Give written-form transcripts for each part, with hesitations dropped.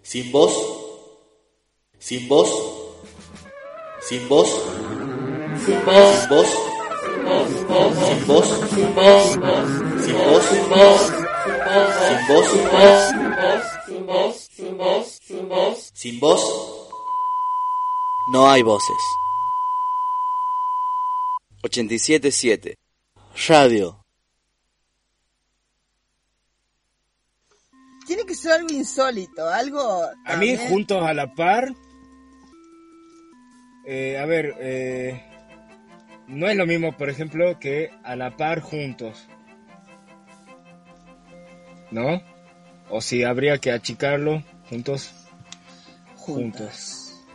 Sin voz, sin voz, sin voz, sin voz, sin voz, sin voz, sin voz, sin voz, sin voz, sin voz, sin voz, sin voz, no hay voces. 87.7 Radio. Tiene que ser algo insólito, algo... A mí, juntos a la par... no es lo mismo, por ejemplo, que a la par juntos, ¿no? O si habría que achicarlo, juntos. Juntas.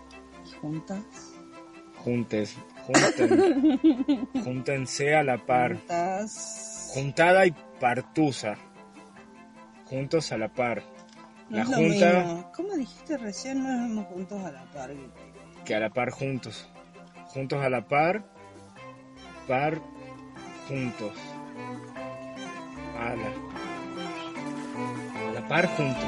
Júntense a la par. Juntas. Juntada y partusa. Juntos a la par. No La es lo junta mismo. ¿Cómo dijiste recién? No nos juntos a la par. que a la par juntos. Juntos a la par. Par juntos. A la par juntos.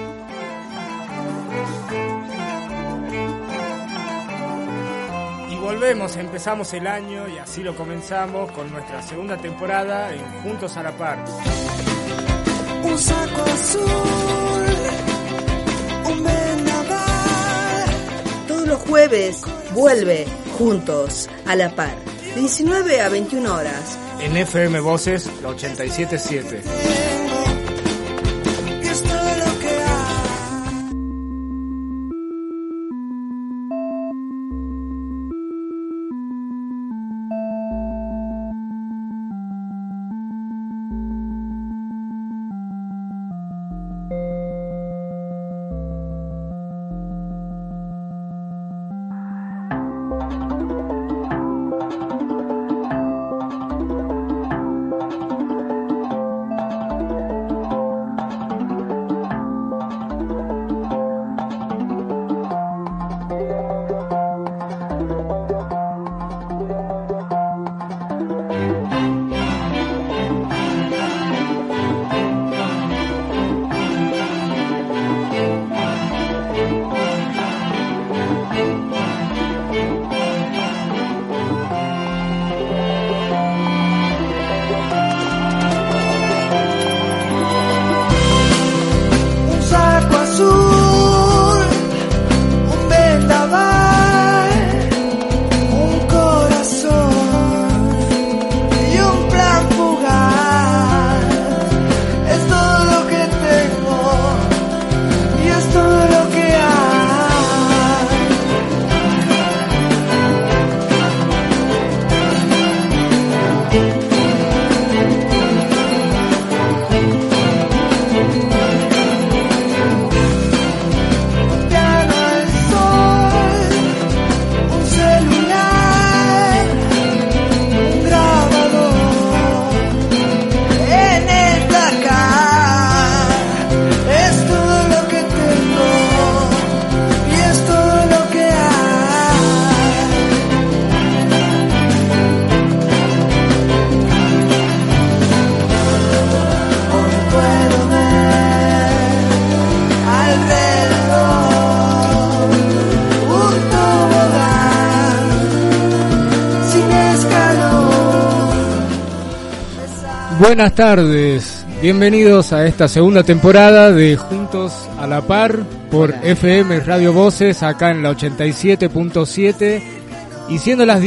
Y volvemos, empezamos el año y así lo comenzamos con nuestra segunda temporada en Juntos a la Par. Un saco azul, un vendaval. Todos los jueves vuelve Juntos a la Par, de 19 a 21 horas. En FM Voces, la 87.7. Y esto es lo que hay. Buenas tardes, bienvenidos a esta segunda temporada de Juntos a la Par por FM Radio Voces, acá en la 87.7, y siendo las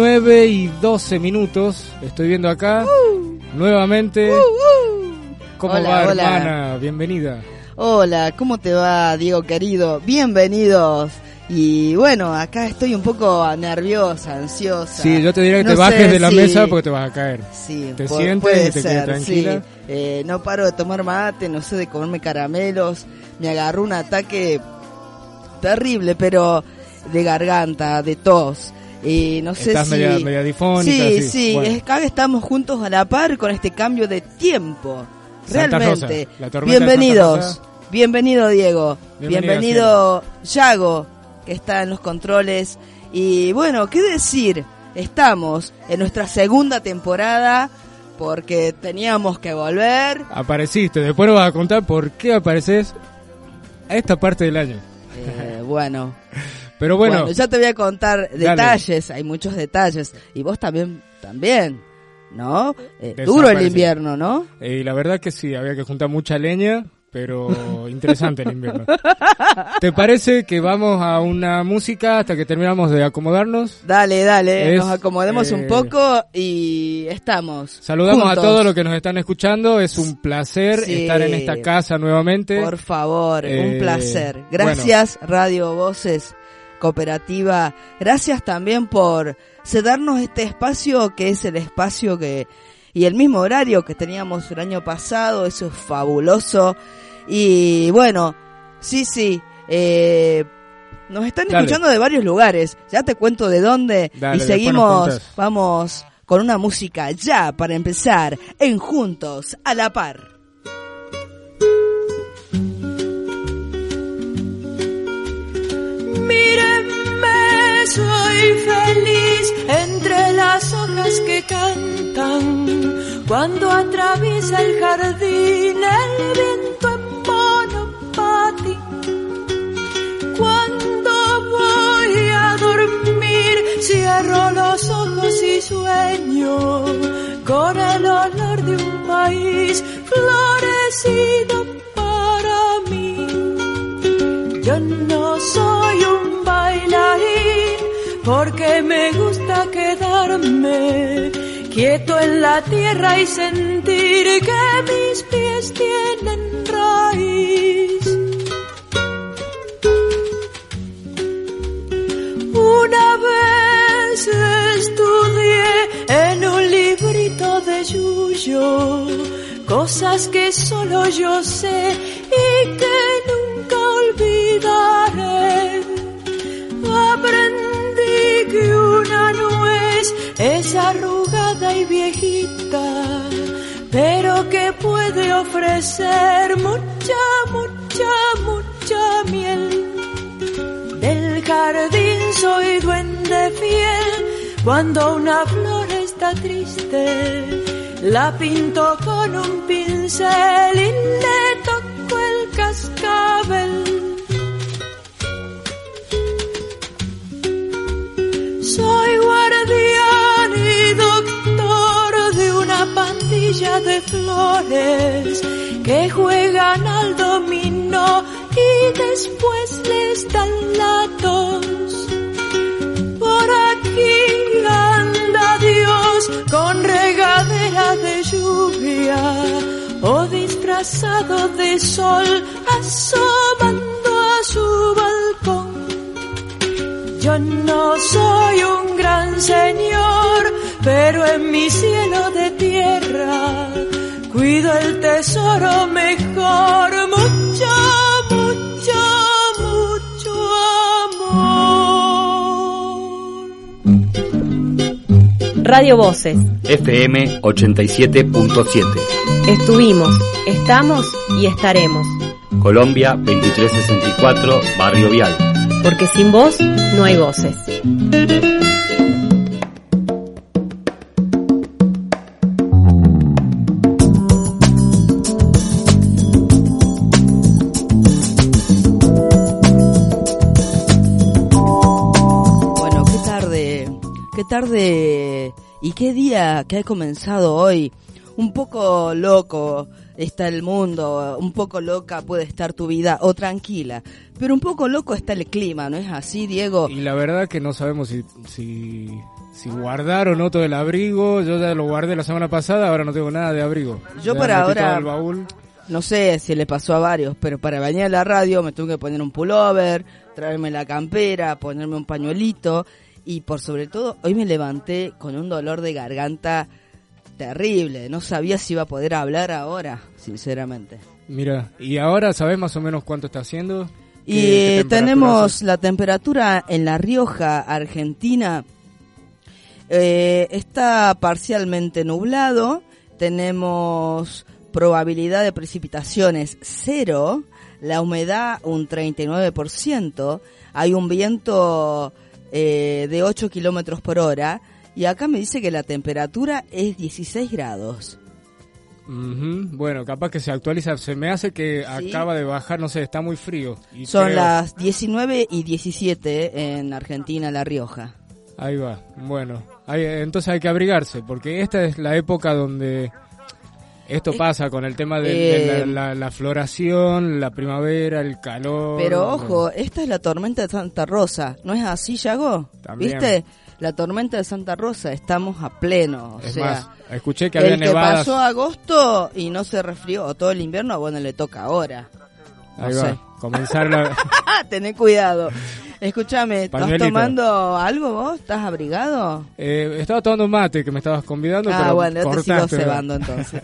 19:12, estoy viendo acá nuevamente. ¿Cómo Hola, va, hola. hermana? Bienvenida. Hola, ¿cómo te va, Diego querido? Bienvenidos. Y bueno, acá estoy un poco nerviosa, ansiosa. Sí, yo te diría que No te bajes sé de la si- mesa porque te vas a caer. Sí, Te puede sientes y te ser, quedas tranquila. sí. No paro de tomar mate, no sé, de comerme caramelos. Me agarró un ataque terrible, pero de garganta, de tos. No sé Estás si... media difónica. Sí, sí. sí, Bueno. es que acá estamos juntos a la par con este cambio de tiempo. Santa Realmente. Rosa, la tormenta de Bienvenidos. Santa Rosa. Bienvenido, Diego. Bienvenido, Bienvenido, Yago, que está en los controles. Y bueno, ¿qué decir? Estamos en nuestra segunda temporada porque teníamos que volver. Apareciste, después nos vas a contar por qué apareces. a esta parte del año. Bueno. Pero bueno, Ya te voy a contar detalles, hay muchos detalles. Y vos también, ¿no? Duro el invierno, ¿no? Y la verdad que sí, había que juntar mucha leña, pero interesante el invierno. ¿Te parece que vamos a una música hasta que terminamos de acomodarnos? Dale, nos acomodemos un poco y estamos. Saludamos juntos. a todos los que nos están escuchando, es un placer estar en esta casa nuevamente. Por favor, un placer. Gracias, Radio Voces Cooperativa, gracias también por cedernos este espacio que es el espacio y el mismo horario que teníamos el año pasado, eso es fabuloso. Y bueno, sí, nos están escuchando de varios lugares, ya te cuento de dónde. Y seguimos, vamos con una música ya para empezar en Juntos a la Par. Soy feliz entre las hojas que cantan. Cuando atraviesa el jardín el viento en monopatín. Cuando voy a dormir cierro los ojos y sueño con el olor de un país florecido para mí. Yo no soy un bailarín porque me gusta quedarme quieto en la tierra y sentir que mis pies tienen raíz. Una vez estudié en un librito de Yuyo cosas que solo yo sé y que nunca olvidaré. Aprendí que una nuez es arrugada y viejita, pero que puede ofrecer mucha miel. Del jardín soy duende fiel, cuando una flor está triste, la pinto con un pincel y le toco el cascabel. Soy guardián y doctor de una pandilla de flores que juegan al dominó y después les dan la tos. Por aquí anda Dios con regadera de lluvia o disfrazado de sol asomando a su balcón. Yo no soy un gran señor, pero en mi cielo de tierra cuido el tesoro mejor, mucho amor. Radio Voces FM 87.7. Estuvimos, estamos y estaremos. Colombia 2364, Barrio Vial. Porque sin vos no hay voces. Bueno, qué tarde y qué día que ha comenzado hoy. Un poco loco está el mundo, un poco loca puede estar tu vida, o tranquila, pero un poco loco está el clima, ¿no es así, Diego? Y la verdad que no sabemos si guardar o no todo el abrigo. Yo ya lo guardé la semana pasada, ahora no tengo nada de abrigo. Yo ya para metí todo ahora, el baúl. no sé si le pasó a varios, pero para bañar la radio me tuve que poner un pullover, traerme la campera, ponerme un pañuelito, y por sobre todo hoy me levanté con un dolor de garganta terrible, no sabía si iba a poder hablar ahora, sinceramente. Mira, y ahora sabes más o menos cuánto está haciendo. Y tenemos la temperatura en La Rioja, Argentina, está parcialmente nublado, tenemos probabilidad de precipitaciones 0, la humedad un 39%, hay un viento de 8 kilómetros por hora, y acá me dice que la temperatura es 16 grados. Bueno, capaz que se actualiza. Se me hace que acaba de bajar, no sé, está muy frío. Y son las 19:17 en Argentina, La Rioja. Ahí va, bueno. Entonces hay que abrigarse, porque esta es la época donde esto pasa con el tema de la floración, la primavera, el calor. Pero ojo, esta es la tormenta de Santa Rosa. ¿No es así, Yago? También. ¿Viste? La tormenta de Santa Rosa, estamos a pleno. Es más, escuché que había nevadas. El que pasó agosto y no se resfrió todo el invierno, bueno, le toca ahora. Ahí va, comenzar la... Tené cuidado. Escúchame, ¿estás tomando algo vos? ¿Estás abrigado? Estaba tomando mate, que me estabas convidando, pero bueno, yo te sigo cebando entonces.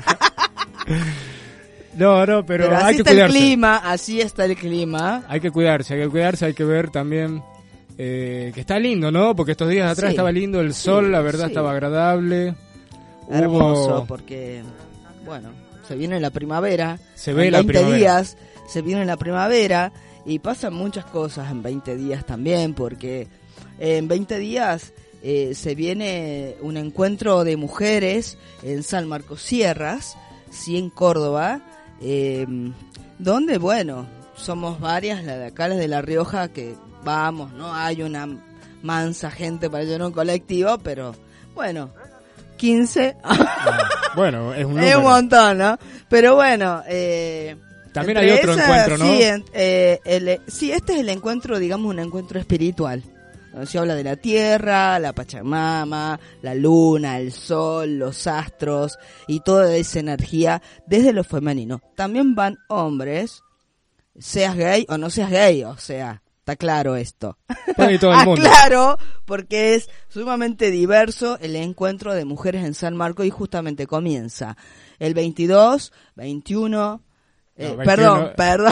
No, pero así hay que está cuidarse. El clima, así está el clima. Hay que cuidarse, hay que ver también... que está lindo, ¿no? Porque estos días atrás estaba lindo el sol, la verdad estaba agradable. Hermoso, porque, bueno, se viene la primavera. Se ve en la 20 primavera. días se viene la primavera y pasan muchas cosas en 20 días también, porque en 20 días se viene un encuentro de mujeres en San Marcos Sierras, sí, en Córdoba, donde, bueno, somos varias, las de acá, las de La Rioja, que vamos, no hay una mansa gente para llenar un colectivo, pero bueno, 15. Bueno, es un número. Es un montón, ¿no? Pero bueno, también hay otro encuentro, ¿no? Sí, este es el encuentro, digamos, un encuentro espiritual. Donde se habla de la tierra, la Pachamama, la luna, el sol, los astros y toda esa energía desde lo femenino. También van hombres, seas gay o no seas gay, o sea, está claro esto. Puede todo el mundo. Claro, porque es sumamente diverso el encuentro de mujeres en San Marcos y justamente comienza el 22, 21, 21. Perdón.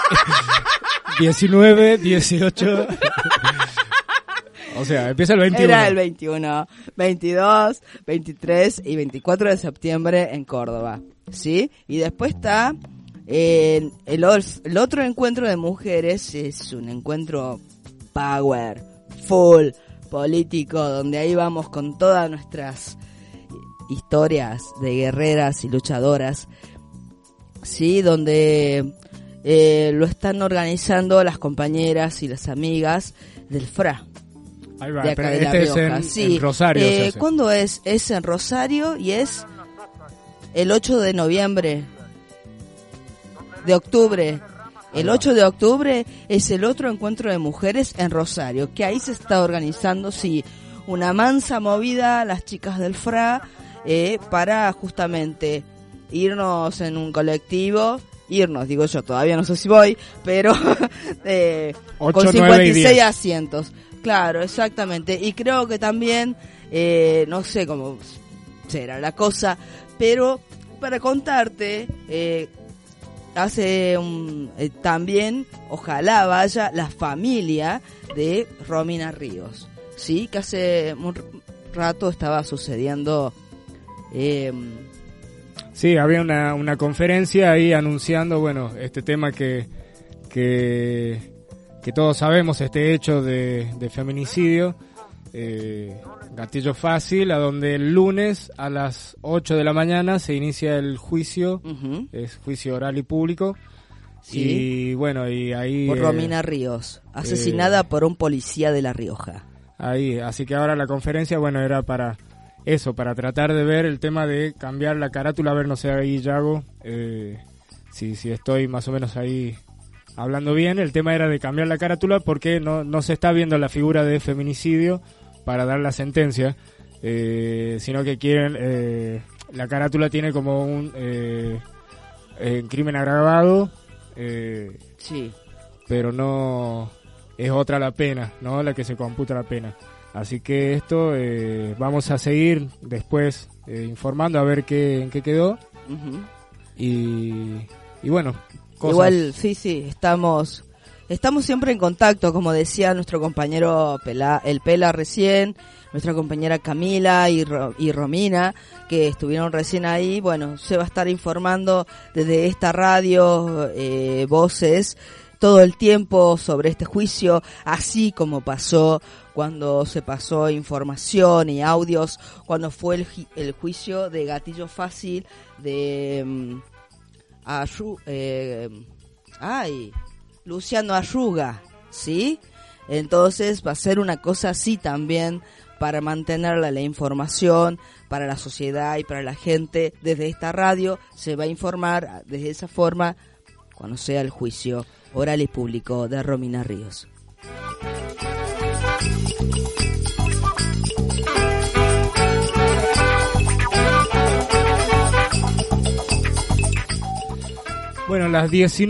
19, 18. O sea, empieza el 21. Era el 21, 22, 23 y 24 de septiembre en Córdoba, ¿sí? Y después está el otro encuentro de mujeres, es un encuentro power, full, político, donde ahí vamos con todas nuestras historias de guerreras y luchadoras, ¿sí? Donde lo están organizando las compañeras y las amigas del FRA. Ahí va, de acá pero de La Rioja. en Rosario. se hace. ¿Cuándo es? Es en Rosario y es el 8 de noviembre. De octubre. El 8 de octubre es el otro encuentro de mujeres en Rosario, que ahí se está organizando, sí, una mansa movida, las chicas del FRA, para justamente irnos en un colectivo, digo yo, todavía no sé si voy, pero 8, con 9 y 56 10. asientos. Claro, exactamente. Y creo que también, no sé cómo será la cosa, pero para contarte, también, ojalá vaya la familia de Romina Ríos, ¿sí? Que hace un rato estaba sucediendo. Sí, había una conferencia ahí anunciando, bueno, este tema que todos sabemos, este hecho de feminicidio, gatillo fácil, a donde el lunes a las 8 de la mañana se inicia el juicio, es juicio oral y público, sí. Y bueno, y ahí... Por Romina Ríos, asesinada por un policía de La Rioja. Ahí, así que ahora la conferencia, bueno, era para eso, para tratar de ver el tema de cambiar la carátula, a ver, no sé, ahí, Yago, si estoy más o menos ahí... Hablando bien, el tema era de cambiar la carátula porque no se está viendo la figura de feminicidio para dar la sentencia, sino que quieren, la carátula tiene como un crimen agravado, sí, pero no es otra la pena, ¿no? La que se computa la pena. Así que esto vamos a seguir después informando a ver en qué quedó. Y bueno, cosas. Igual, sí, estamos siempre en contacto, como decía nuestro compañero el Pela recién, nuestra compañera Camila y Romina, que estuvieron recién ahí. Bueno, se va a estar informando desde esta radio, Voces, todo el tiempo sobre este juicio, así como pasó cuando se pasó información y audios, cuando fue el juicio de Gatillo Fácil de Luciano Arruga, ¿sí? Entonces va a ser una cosa así también para mantener la información para la sociedad y para la gente. Desde esta radio se va a informar de esa forma cuando sea el juicio oral y público de Romina Ríos. Bueno, las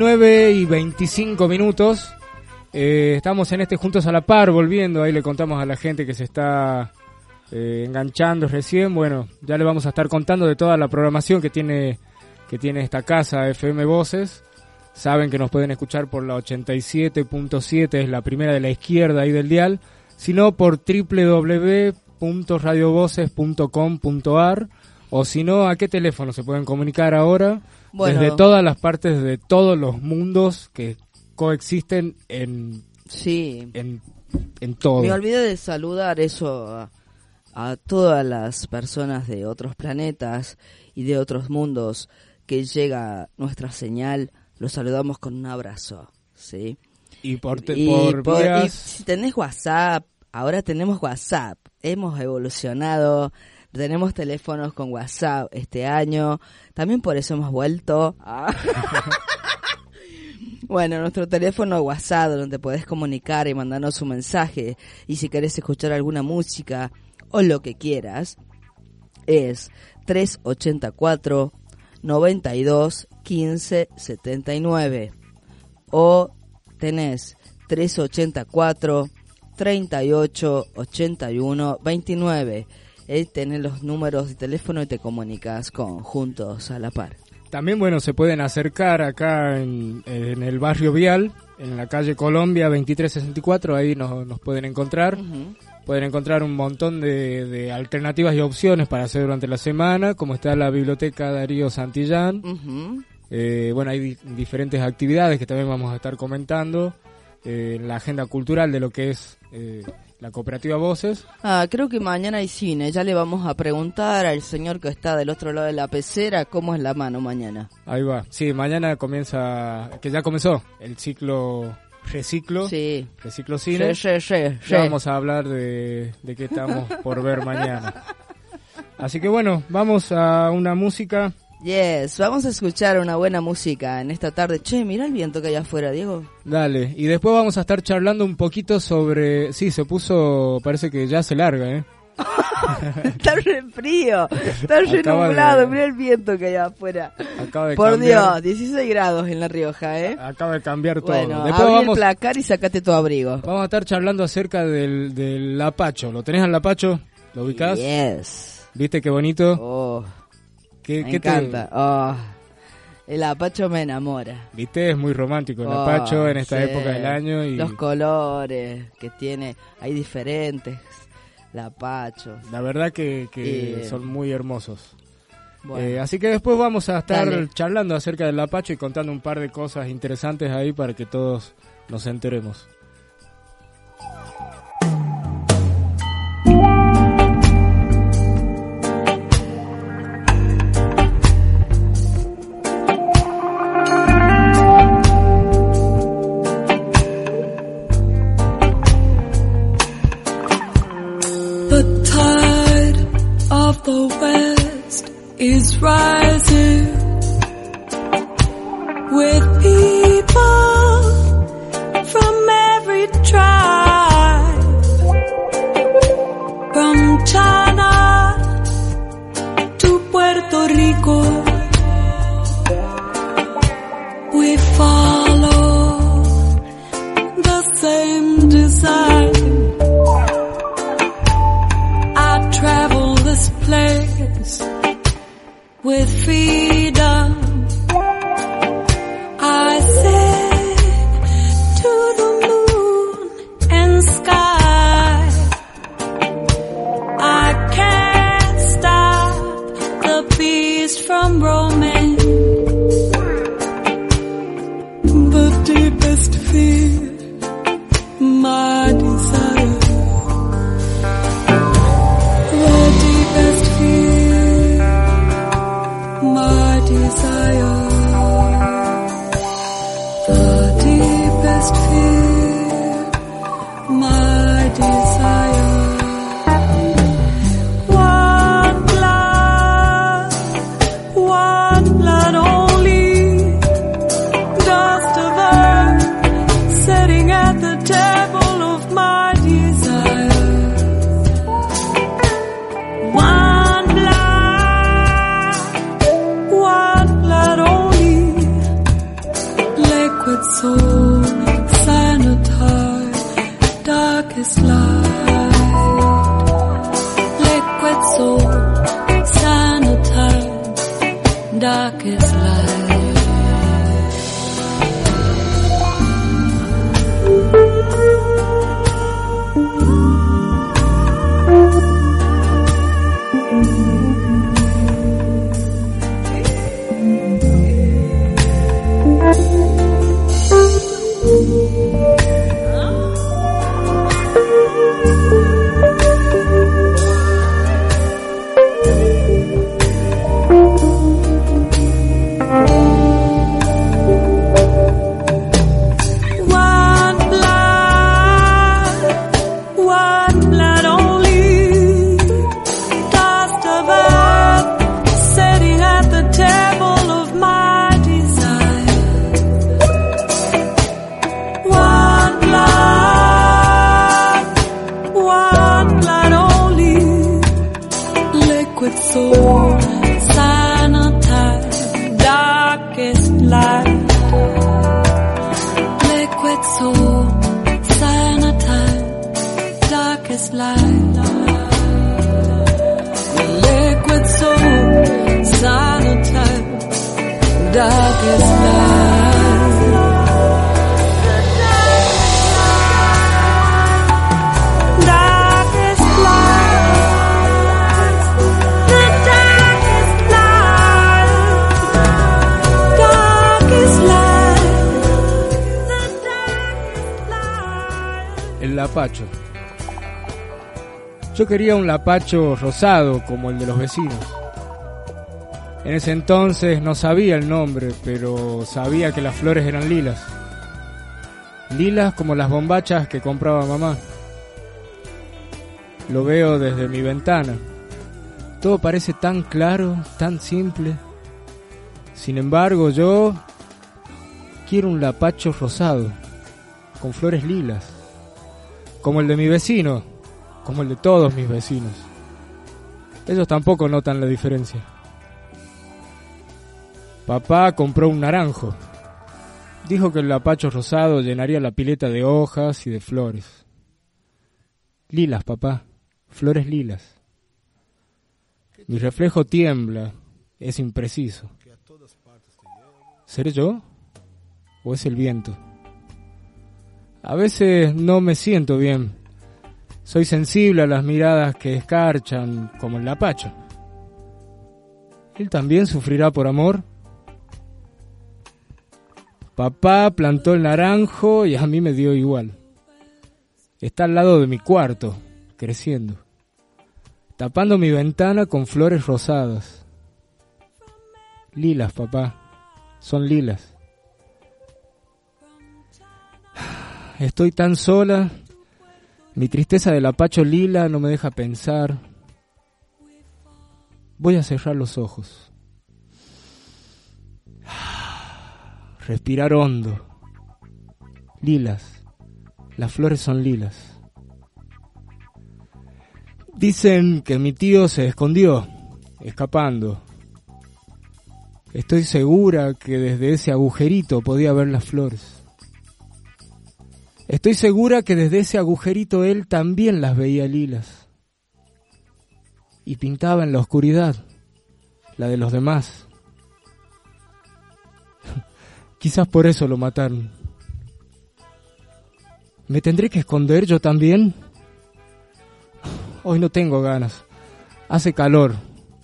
19:25. Estamos en este Juntos a la Par, volviendo. Ahí le contamos a la gente que se está enganchando recién. Bueno, ya le vamos a estar contando de toda la programación que tiene esta casa FM Voces. Saben que nos pueden escuchar por la 87.7, es la primera de la izquierda ahí del dial, sino por www.radiovoces.com.ar, o si no, ¿a qué teléfono se pueden comunicar ahora? Bueno, desde todas las partes de todos los mundos que coexisten en todo. Me olvidé de saludar eso a todas las personas de otros planetas y de otros mundos que llega nuestra señal. Los saludamos con un abrazo, ¿sí? Y si tenés WhatsApp, ahora tenemos WhatsApp, hemos evolucionado, tenemos teléfonos con WhatsApp este año, también por eso hemos vuelto a... Bueno, nuestro teléfono WhatsApp, donde podés comunicar y mandarnos un mensaje, y si querés escuchar alguna música o lo que quieras, es 384 92 15 79, o tenés 384 38 81 29. Tenés los números de teléfono y te comunicas con Juntos a la Par. También, bueno, se pueden acercar acá en el barrio Vial, en la calle Colombia 2364, ahí nos pueden encontrar. Uh-huh. Pueden encontrar un montón de alternativas y opciones para hacer durante la semana, como está la Biblioteca Darío Santillán. Uh-huh. Bueno, hay diferentes actividades que también vamos a estar comentando en la agenda cultural de lo que es la Cooperativa Voces. Creo que mañana hay cine. Ya le vamos a preguntar al señor que está del otro lado de la pecera cómo es la mano mañana. Ahí va. Sí, mañana comienza, que ya comenzó el ciclo Reciclo. Sí. Reciclo Cine. Sí. Ya vamos a hablar de qué estamos por ver mañana. Así que bueno, vamos a una música. Yes, vamos a escuchar una buena música en esta tarde. Che, mira el viento que hay afuera, Diego. Dale, y después vamos a estar charlando un poquito sobre... Sí, se puso... Parece que ya se larga, Está re frío, está re nublado, mira el viento que hay afuera. Por cambiar. Dios, 16 grados en La Rioja, Acaba de cambiar todo. Bueno, abrí el placar y sacate tu abrigo. Vamos a estar charlando acerca del lapacho. ¿Lo tenés al lapacho? ¿Lo ubicás? Yes. ¿Viste qué bonito? Oh, me encanta. El lapacho me enamora. ¿Viste? Es muy romántico el lapacho en esta época del año. Y los colores que tiene, hay diferentes lapachos. La verdad que son muy hermosos. Bueno. Así que después vamos a estar charlando acerca del lapacho y contando un par de cosas interesantes ahí para que todos nos enteremos. The West is rising with people from every darkest fear, my desire. One blood only, dust of earth, setting at the table of my desire. One blood only, liquid soul, sanitized, darkest light. Liquid soul, sanitized, darkest light. Soul, sanitized, darkest light. Liquid soul, sanitized, darkest light. Liquid soul, sanitized, darkest light. El lapacho. Yo quería un lapacho rosado como el de los vecinos. En ese entonces no sabía el nombre, pero sabía que las flores eran lilas. Lilas como las bombachas que compraba mamá. Lo veo desde mi ventana. Todo parece tan claro, tan simple. Sin embargo, yo quiero un lapacho rosado, con flores lilas. Como el de mi vecino, como el de todos mis vecinos. Ellos tampoco notan la diferencia. Papá compró un naranjo. Dijo que el lapacho rosado llenaría la pileta de hojas y de flores. Lilas, papá, flores lilas. Mi reflejo tiembla, es impreciso. ¿Seré yo? ¿O es el viento? A veces no me siento bien. Soy sensible a las miradas que escarchan, como el lapacho. ¿Él también sufrirá por amor? Papá plantó el naranjo y a mí me dio igual. Está al lado de mi cuarto, creciendo, tapando mi ventana con flores rosadas. Lilas, papá, son lilas. Estoy tan sola, mi tristeza de lapacho lila no me deja pensar. Voy a cerrar los ojos. Respirar hondo. Lilas, las flores son lilas. Dicen que mi tío se escondió, escapando. Estoy segura que desde ese agujerito podía ver las flores. Estoy segura que desde ese agujerito él también las veía lilas. Y pintaba en la oscuridad, la de los demás. Quizás por eso lo mataron. ¿Me tendré que esconder yo también? Hoy no tengo ganas. Hace calor.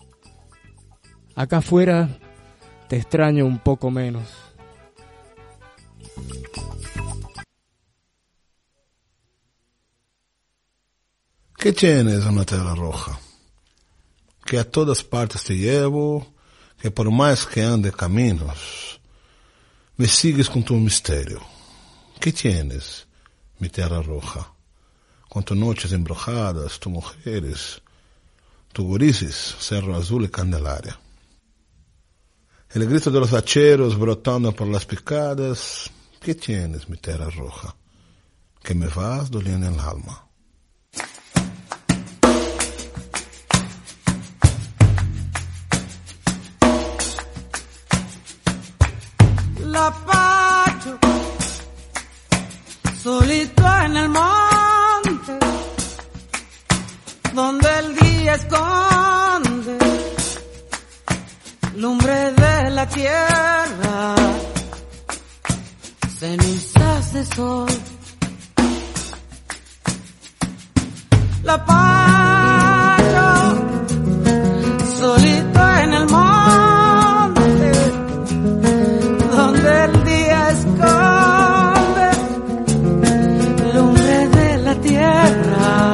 Acá afuera te extraño un poco menos. ¿Qué tienes una tela roja? Que a todas partes te llevo, que por más que ande caminos, me sigues con tu misterio. ¿Qué tienes, mi tierra roja? Con tus noches embrujadas, tus mujeres, tus gurises, Cerro Azul y Candelaria. El grito de los hacheros brotando por las picadas. ¿Qué tienes, mi tierra roja? Que me vas doliendo el alma. La Pacho, solito en el monte, donde el día esconde lumbre de la tierra, cenizas de sol. La Pacho, solito en el monte, donde el día esconde lumbre de la tierra,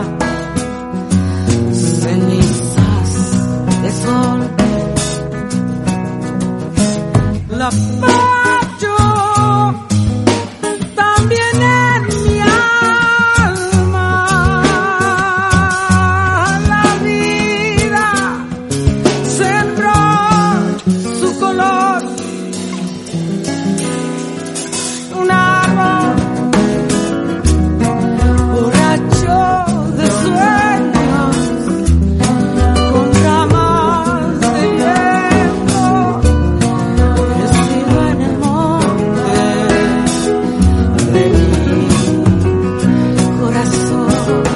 cenizas de sol. La Pacho, también en mi alma, la vida sembró su color. Un árbol borracho de sueños, con ramas de viento, crecido en el monte de mi corazón.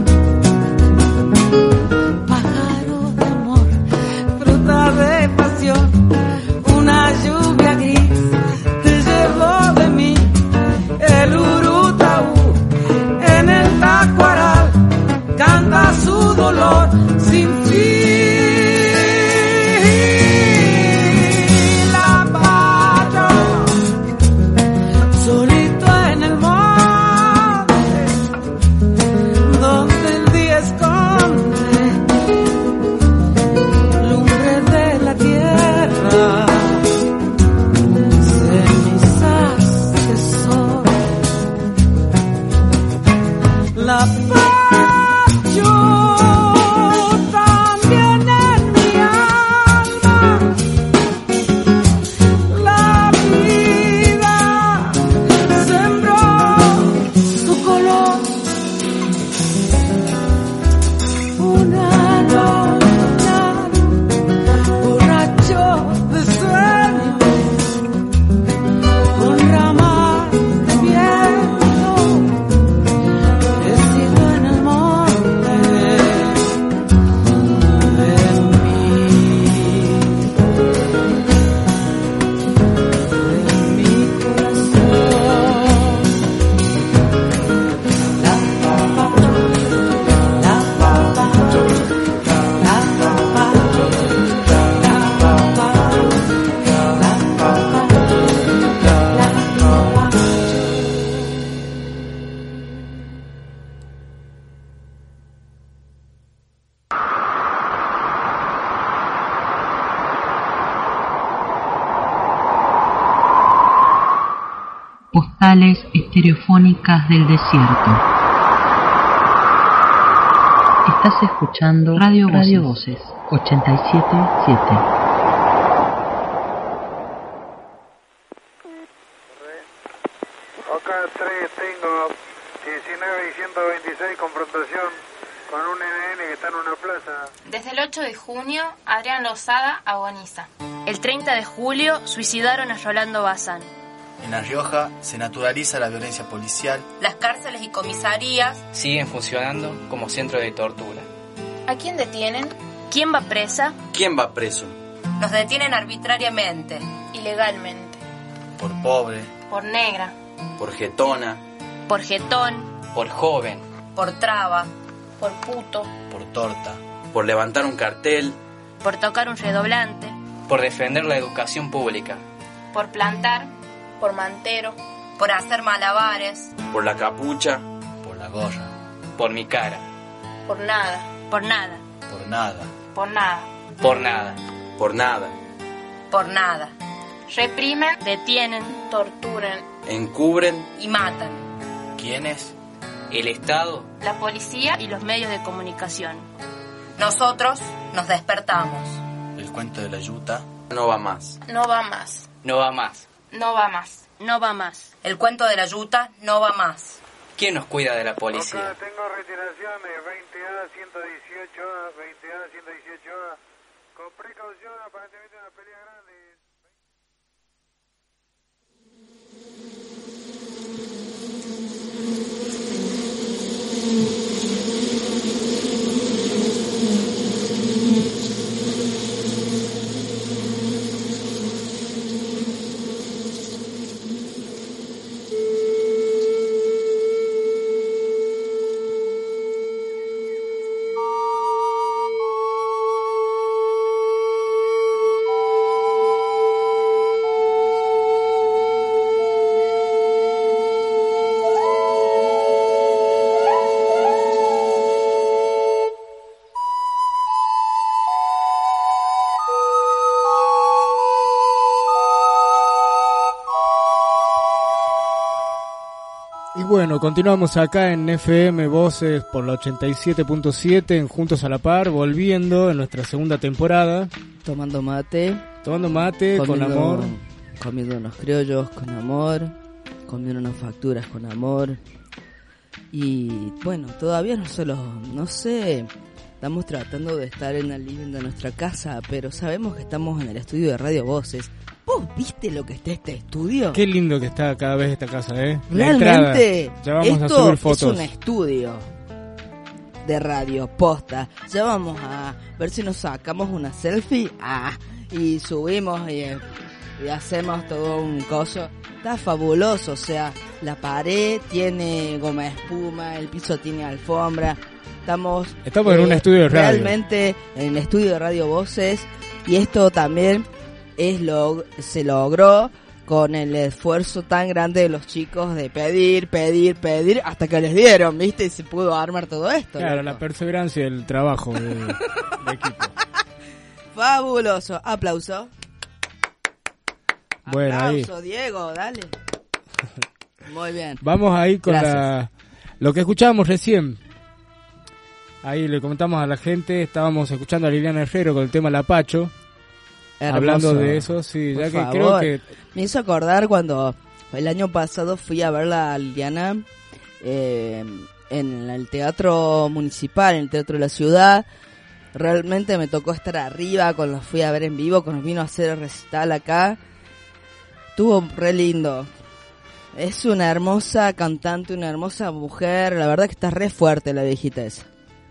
Pájaro de amor, fruta de pasión, una lluvia gris te llevó de mí. El urutaú en el tacuaral canta su dolor sin fin. La Pacho, solito en el monte, donde el día esconde lumbre de la tierra, cenizas de sol. La Pacho, también en mi alma, la vida sembró su color. Una noche borracho de sueños, con ramas de viento, crecido en el monte de mi corazón. La Pacho, la Pacho, la Pacho, la Pacho, la Pacho, la Pacho. Postales estereofónicas del desierto. Estás escuchando Radio Voces 87.7. Acá 3 tengo 19 y 126, confrontación con un NN que está en una plaza. Desde el 8 de junio, Adrián Lozada agoniza. El 30 de julio, suicidaron a Rolando Bazán. En La Rioja se naturaliza la violencia policial. Las cárceles y comisarías siguen funcionando como centro de tortura. ¿A quién detienen? ¿Quién va presa? ¿Quién va preso? Los detienen arbitrariamente, ilegalmente. Por pobre, Por negra, por jetona, por jetón, por joven, por traba, por puto, por torta, por levantar un cartel, por tocar un redoblante, por defender la educación pública, por plantar, por mantero, por hacer malabares, por la capucha, por la gorra, por mi cara, por nada, por nada, por nada, por nada, por nada, por nada, por nada. Reprimen, detienen, torturan, encubren. y matan. ¿Quiénes? El Estado. La policía y los medios de comunicación. Nosotros nos despertamos. El cuento de la yuta. No va más. No va más. No va más. No va más. No va más. El cuento de la yuta no va más. ¿Quién nos cuida de la policía? Acá tengo retiraciones 20A, 118A, 20A, 118A. Con precaución, aparentemente una pelea grande. Bueno, continuamos acá en FM Voces por la 87.7 en Juntos a la Par, volviendo en nuestra segunda temporada. Tomando mate, con amor. Comiendo unos criollos con amor, comiendo unas facturas con amor. Y bueno, todavía no sé, estamos tratando de estar en el living de nuestra casa, pero sabemos que estamos en el estudio de Radio Voces. ¿Vos viste lo que está este estudio? Qué lindo que está cada vez esta casa, Realmente, ya vamos esto a subir fotos. Es un estudio de radio, posta. Ya vamos a ver si nos sacamos una selfie y subimos y hacemos todo un coso. Está fabuloso, o sea, la pared tiene goma de espuma, el piso tiene alfombra. Estamos en un estudio de radio. Realmente en el estudio de Radio Voces, y esto también se logró con el esfuerzo tan grande de los chicos de pedir hasta que les dieron, ¿viste? Y se pudo armar todo esto. Claro, loco. la perseverancia y el trabajo de equipo. Fabuloso. Aplauso. Bueno, Aplauso, ahí. Diego, dale. Muy bien. Vamos ahí con Gracias. lo que escuchábamos recién. Ahí le comentamos a la gente, estábamos escuchando a Liliana Herrero con el tema Lapacho. Hermoso. Hablando de eso, sí, Por ya que favor. creo que... Me hizo acordar cuando el año pasado fui a verla a Liliana en el teatro municipal, en el teatro de la ciudad. Realmente me tocó estar arriba cuando la fui a ver en vivo, cuando vino a hacer el recital acá. Estuvo re lindo. Es una hermosa cantante, una hermosa mujer. La verdad que está re fuerte la viejita esa.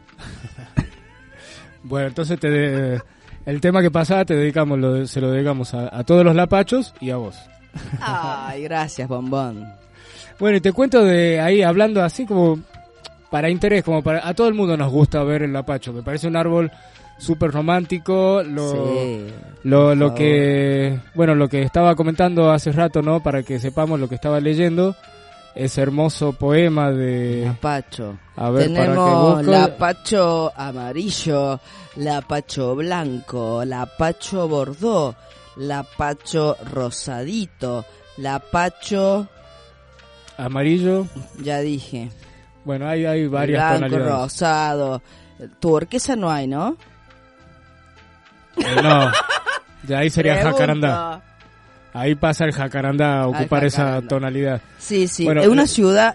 Bueno, entonces el tema que pasaba se lo dedicamos a todos los lapachos y a vos. Ay, gracias, bombón. Bueno, y te cuento de ahí, hablando así como para interés, a todo el mundo nos gusta ver el lapacho. Me parece un árbol súper romántico. Lo que estaba comentando hace rato, ¿no? Para que sepamos lo que estaba leyendo. Ese hermoso poema de Lapacho. A ver, tenemos lapacho amarillo, lapacho blanco, lapacho bordó, lapacho rosadito, lapacho amarillo. Ya dije. Bueno, hay varias blanco, tonalidades. Rosado, turquesa no hay, ¿no? No, de ahí sería Pregunto. jacarandá. Ahí pasa el jacarandá a ocupar esa tonalidad. Sí, bueno, es una ciudad,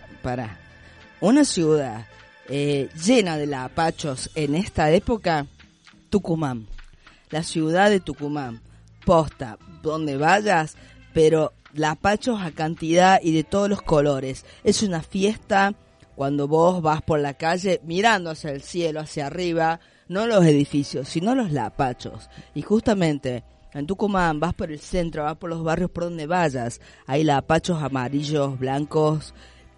llena de lapachos en esta época, Tucumán. La ciudad de Tucumán, posta, donde vayas, pero lapachos a cantidad y de todos los colores. Es una fiesta cuando vos vas por la calle mirando hacia el cielo, hacia arriba, no los edificios, sino los lapachos. Y justamente en Tucumán vas por el centro, vas por los barrios por donde vayas, hay lapachos amarillos, blancos,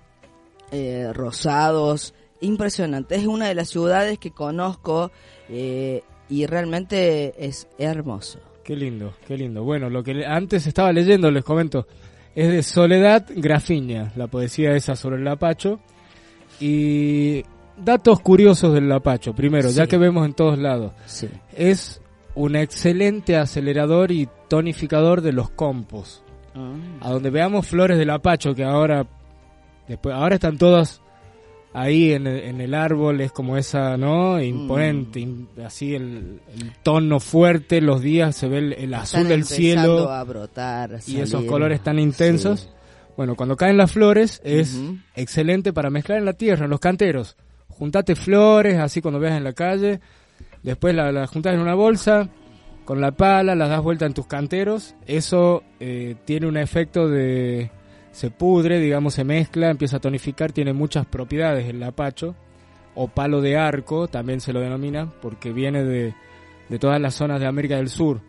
rosados, impresionante. Es una de las ciudades que conozco y realmente es hermoso. Qué lindo, qué lindo. Bueno, lo que antes estaba leyendo, les comento, es de Soledad Grafiña, la poesía esa sobre el lapacho. Y datos curiosos del lapacho. Primero, ya que vemos en todos lados, es un excelente acelerador y tonificador de los compos. a donde veamos flores del apacho, que ahora están todas ahí en el árbol, es como esa, ¿no? Imponente, así el tono fuerte, los días se ve el azul del cielo a brotar, a y esos colores tan intensos. Sí. Bueno, cuando caen las flores es excelente para mezclar en la tierra, en los canteros. Juntate flores, así cuando veas en la calle, después las juntas en una bolsa, con la pala, las das vuelta en tus canteros. Eso tiene un efecto de... se pudre, digamos, se mezcla, empieza a tonificar, tiene muchas propiedades el apacho, o palo de arco, también se lo denomina, porque viene de todas las zonas de América del Sur.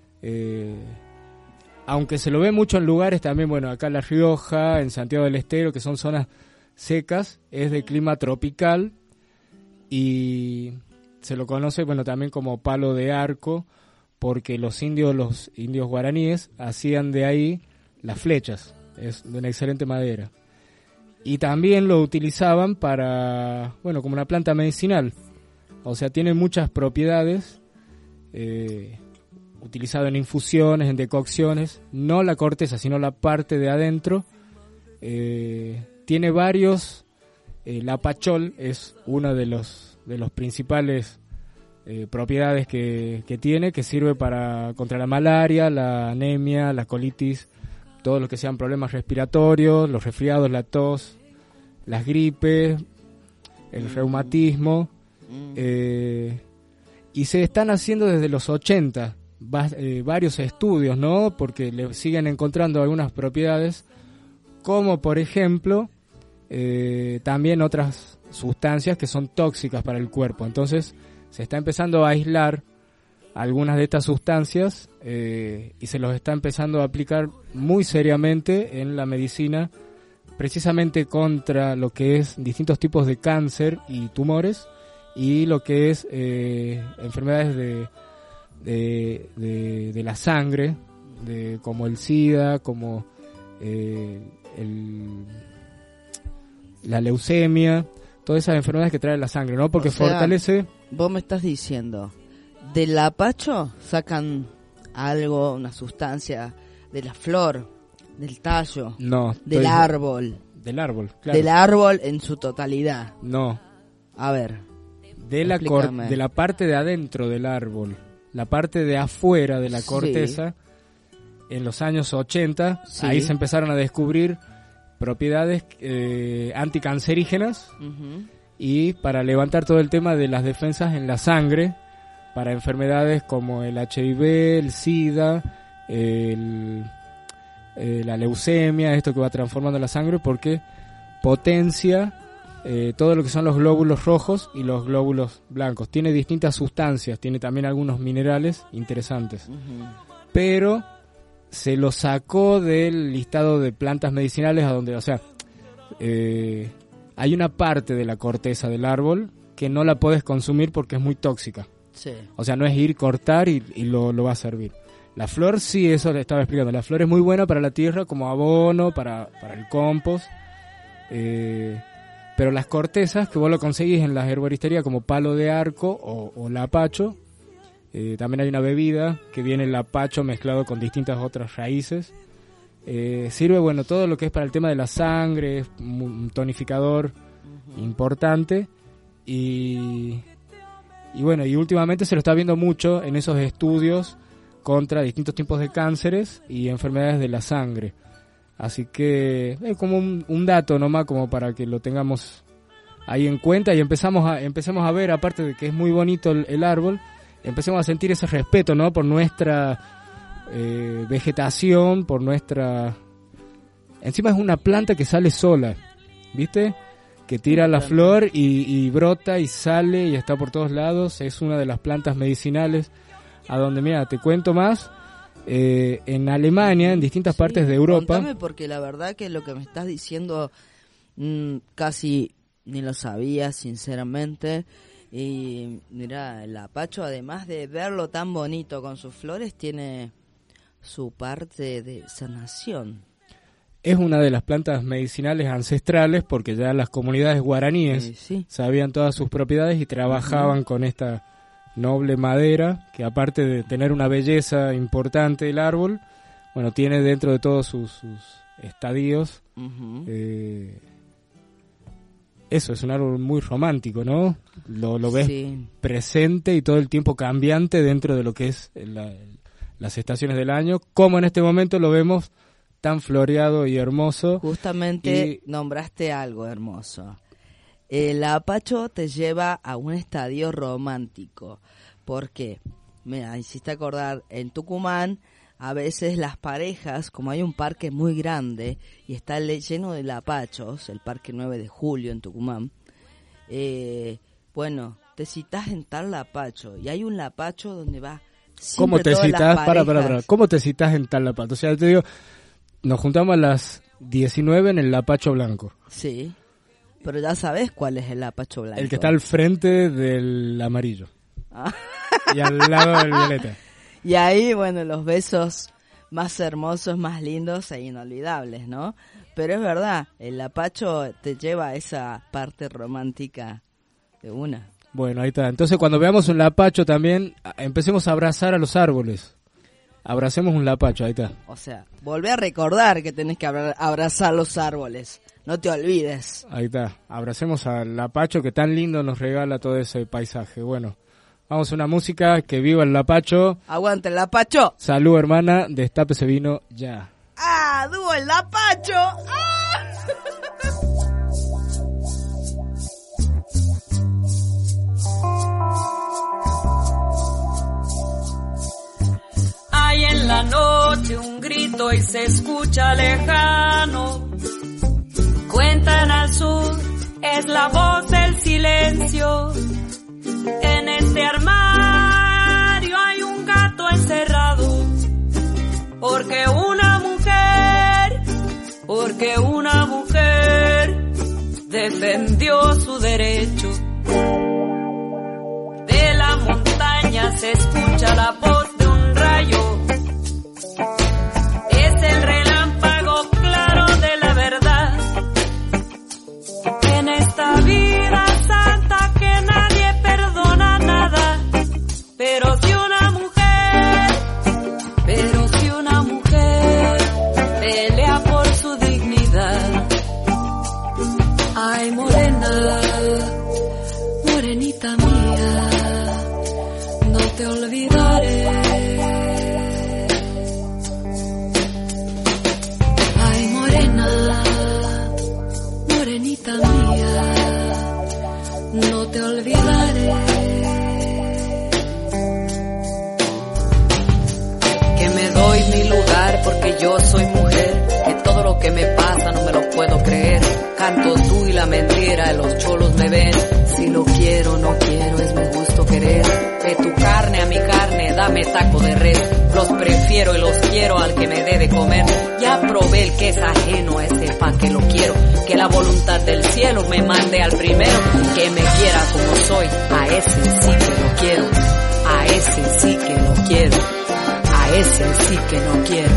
Aunque se lo ve mucho en lugares también, bueno, acá en La Rioja, en Santiago del Estero, que son zonas secas, es de clima tropical, y se lo conoce, bueno, también como palo de arco, porque los indios guaraníes hacían de ahí las flechas. Es de una excelente madera. Y también lo utilizaban para, bueno, como una planta medicinal. O sea, tiene muchas propiedades, utilizado en infusiones, en decocciones. No la corteza, sino la parte de adentro. Tiene varios. El apachol es una de los principales propiedades que tiene, que sirve contra la malaria, la anemia, la colitis, todo lo que sean problemas respiratorios, los resfriados, la tos, las gripes, el reumatismo, y se están haciendo desde los 80 varios estudios, ¿no? Porque le siguen encontrando algunas propiedades, como por ejemplo también otras sustancias que son tóxicas para el cuerpo. Entonces se está empezando a aislar algunas de estas sustancias y se los está empezando a aplicar muy seriamente en la medicina, precisamente contra lo que es distintos tipos de cáncer y tumores, y lo que es enfermedades de la sangre, como el SIDA, como la leucemia, todas esas enfermedades que trae la sangre, ¿no? Porque fortalece... Vos me estás diciendo, del apacho sacan algo, una sustancia de la flor, del tallo, del árbol. Del árbol, claro. Del árbol en su totalidad. No. A ver. De la parte de adentro del árbol, la parte de afuera de la corteza, en los años 80, ahí se empezaron a descubrir propiedades anticancerígenas y para levantar todo el tema de las defensas en la sangre para enfermedades como el HIV, el SIDA, la leucemia, esto que va transformando la sangre, porque potencia todo lo que son los glóbulos rojos y los glóbulos blancos. Tiene distintas sustancias, tiene también algunos minerales interesantes. Pero se lo sacó del listado de plantas medicinales, a donde, o sea, hay una parte de la corteza del árbol que no la puedes consumir porque es muy tóxica. Sí. O sea, no es ir, cortar y lo va a servir. La flor sí, eso le estaba explicando. La flor es muy buena para la tierra como abono, para el compost. Pero las cortezas, que vos lo conseguís en las herboristerías como palo de arco o lapacho, también hay una bebida que viene el lapacho mezclado con distintas otras raíces. Sirve, bueno, todo lo que es para el tema de la sangre, es un tonificador importante. Y bueno, y últimamente se lo está viendo mucho en esos estudios contra distintos tipos de cánceres y enfermedades de la sangre. Así que es como un dato nomás, como para que lo tengamos ahí en cuenta y empecemos a ver, aparte de que es muy bonito el árbol, empecemos a sentir ese respeto, ¿no? Por nuestra vegetación, por nuestra... Encima es una planta que sale sola, ¿viste? Que tira la flor y brota y sale y está por todos lados. Es una de las plantas medicinales a donde, mira, te cuento más, en Alemania, en distintas partes de Europa. Contame, porque la verdad que lo que me estás diciendo casi ni lo sabía, sinceramente. Y mira, el apacho, además de verlo tan bonito con sus flores, tiene su parte de sanación. Es una de las plantas medicinales ancestrales, porque ya las comunidades guaraníes sabían todas sus propiedades y trabajaban con esta noble madera, que aparte de tener una belleza importante del árbol, bueno, tiene dentro de todos sus estadios, eso, es un árbol muy romántico, ¿no? Lo ves presente y todo el tiempo cambiante dentro de lo que es las estaciones del año, como en este momento lo vemos tan floreado y hermoso. Justamente nombraste algo hermoso. El apacho te lleva a un estadio romántico. ¿Por qué? Me hiciste acordar, en Tucumán, a veces las parejas, como hay un parque muy grande y está lleno de lapachos, el Parque 9 de Julio en Tucumán, bueno, te citas en tal lapacho y hay un lapacho donde va siempre. ¿Cómo te todas citas? las parejas. ¿Cómo te citas en tal lapacho? O sea, te digo, nos juntamos a las 19 en el lapacho blanco. Sí, pero ya sabes cuál es el lapacho blanco. El que está al frente del amarillo. Y al lado del violeta. Y ahí, bueno, los besos más hermosos, más lindos e inolvidables, ¿no? Pero es verdad, el lapacho te lleva a esa parte romántica de una. Bueno, ahí está. Entonces, cuando veamos un lapacho también, empecemos a abrazar a los árboles. Abracemos un lapacho, ahí está. O sea, volvé a recordar que tenés que abrazar los árboles. No te olvides. Ahí está. Abracemos al lapacho que tan lindo nos regala todo ese paisaje. Bueno, vamos a una música, que viva el lapacho. ¡Aguante el lapacho! Salud, hermana, destápese vino ya. ¡Ah, dúo el lapacho! ¡Ah! Hay en la noche un grito y se escucha lejano. Cuentan al sur, es la voz del silencio. En este armario hay un gato encerrado, porque una mujer defendió su derecho. De la montaña se escucha la voz de un rayo, es el relámpago claro de la verdad. En esta vida santa que nadie perdona nada, pero si una mujer pelea por su dignidad. Ay, morena, morenita mía, no te olvidaré. Ay, morena, morenita mía, no te olvidaré. Que me doy mi lugar porque yo soy mujer, que todo lo que me pasa no me lo puedo creer. Canto tú y la mentira, los cholos me ven. Si lo quiero, no quiero, es mi gusto querer. De tu carne a mi carne, dame taco de red. Los prefiero y los quiero al que me dé de comer. Ya probé el que es ajeno a ese pan que lo quiero. Que la voluntad del cielo me mande al primero. Que me quiera como soy, a ese sí que lo quiero. A ese sí que lo quiero. A ese sí que no quiero.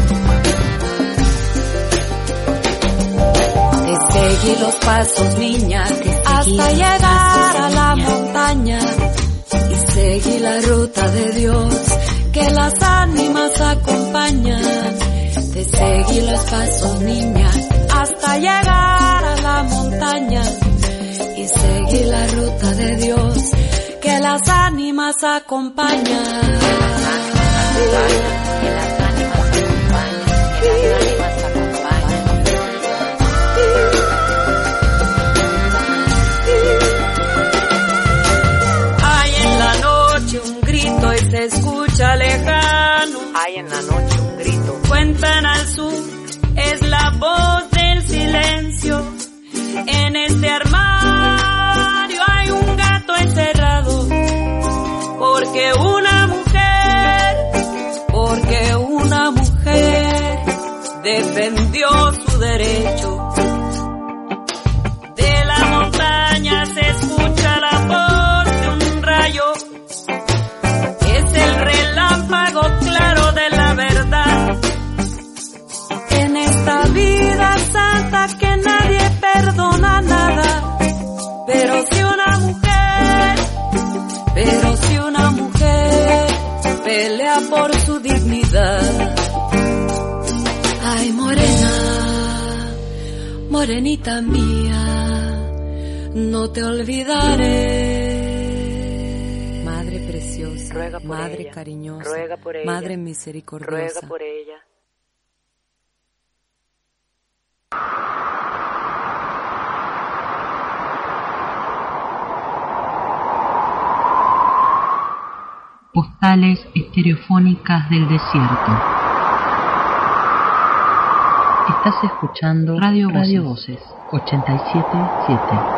Te seguí los pasos, niña, hasta llegar a la montaña. Y seguí la ruta de Dios, que las ánimas acompañan. Te seguí los pasos, niña, hasta llegar a la montaña. Y seguí la ruta de Dios, que las ánimas acompañan. Que las ánimas acompañan, que las ánimas acompañan. Hay en la noche un grito y se escucha lejano. Hay en la noche un grito. Cuentan al sur, es la voz del silencio. En este armario hay un gato encerrado, porque una mujer defendió su derecho. De la montaña se escucha la voz de un rayo, es el relámpago claro de la verdad. En esta vida santa que nadie perdona nada, pero si una mujer pelea por su dignidad. Morenita mía, no te olvidaré. Madre preciosa, ruega por Madre ella, cariñosa, ruega por ella, Madre misericordiosa, ruega por ella. Postales estereofónicas del desierto. Estás escuchando Radio Voces 87.7.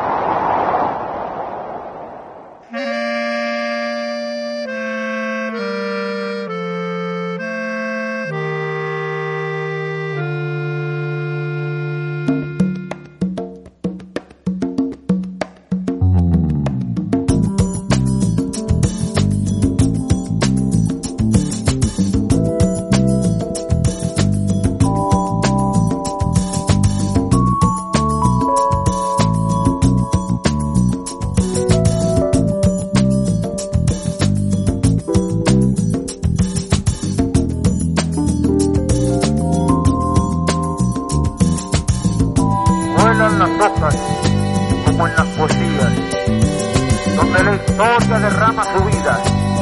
Vuelan las hojas como en las poesías, donde la historia derrama su vida.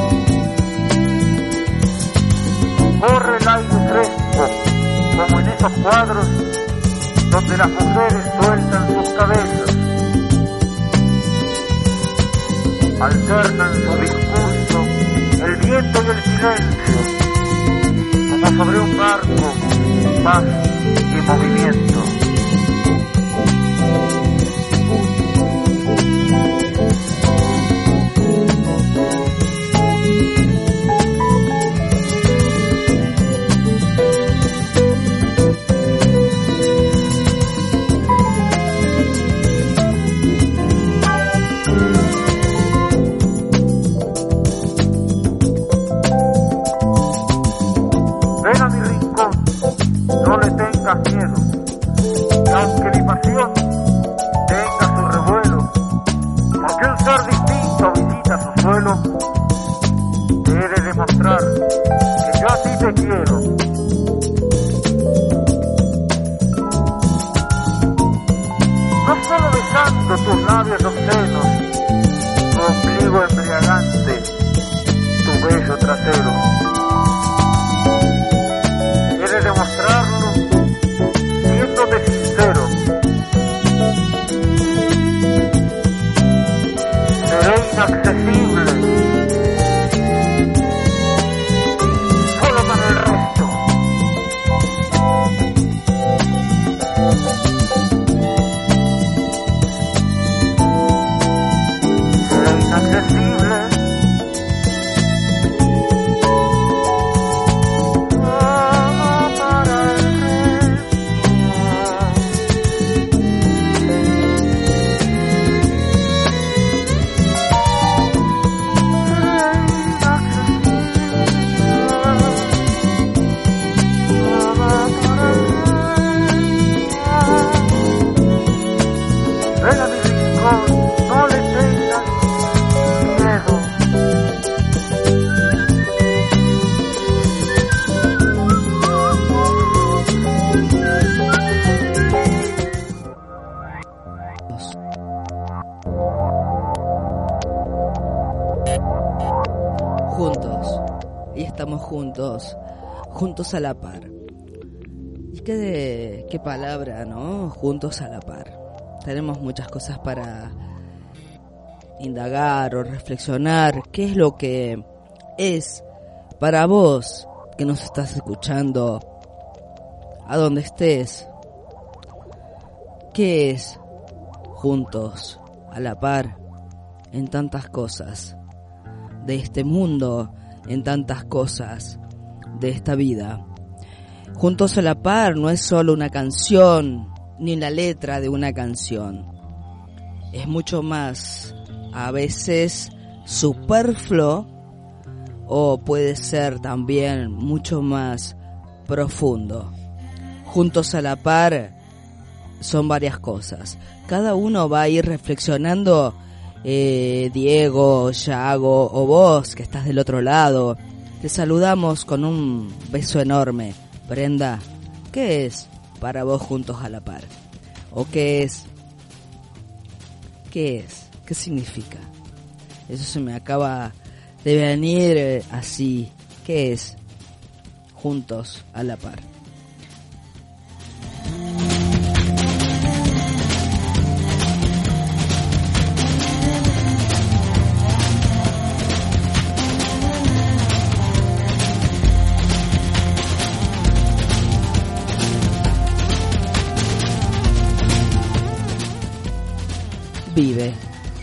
Corre el aire fresco como en esos cuadros donde las mujeres sueltan sus cabellos. Alternan su discurso el viento y el silencio, como sobre un barco, paz y movimiento. Ven a mi rincón, no le tengas miedo, y aunque mi pasión tenga su revuelo, porque un ser distinto visita su suelo, te he de demostrar que yo a ti te quiero. No solo besando tus labios obscenos, tu ombligo embriagante, tu bello trasero. He de demostrarlo siéndote sincero. Seré inaccesible solo para el resto. Seré inaccesible ven a mi rincón, no le tengas miedo. Juntos, y estamos juntos, juntos a la par. Y qué palabra, ¿no? Juntos a la par. Tenemos muchas cosas para indagar o reflexionar. ¿Qué es lo que es para vos que nos estás escuchando, a donde estés? ¿Qué es juntos a la par en tantas cosas de este mundo, en tantas cosas de esta vida? Juntos a la par no es solo una canción ni la letra de una canción, es mucho más, a veces superfluo, o puede ser también mucho más profundo. Juntos a la par son varias cosas, cada uno va a ir reflexionando. Diego, Yago o vos que estás del otro lado, te saludamos con un beso enorme. Brenda, ¿qué es para vos Juntos a la Par? ¿O qué es? ¿Qué es? ¿Qué significa? Eso se me acaba de venir así. ¿Qué es? Juntos a la par. Vive.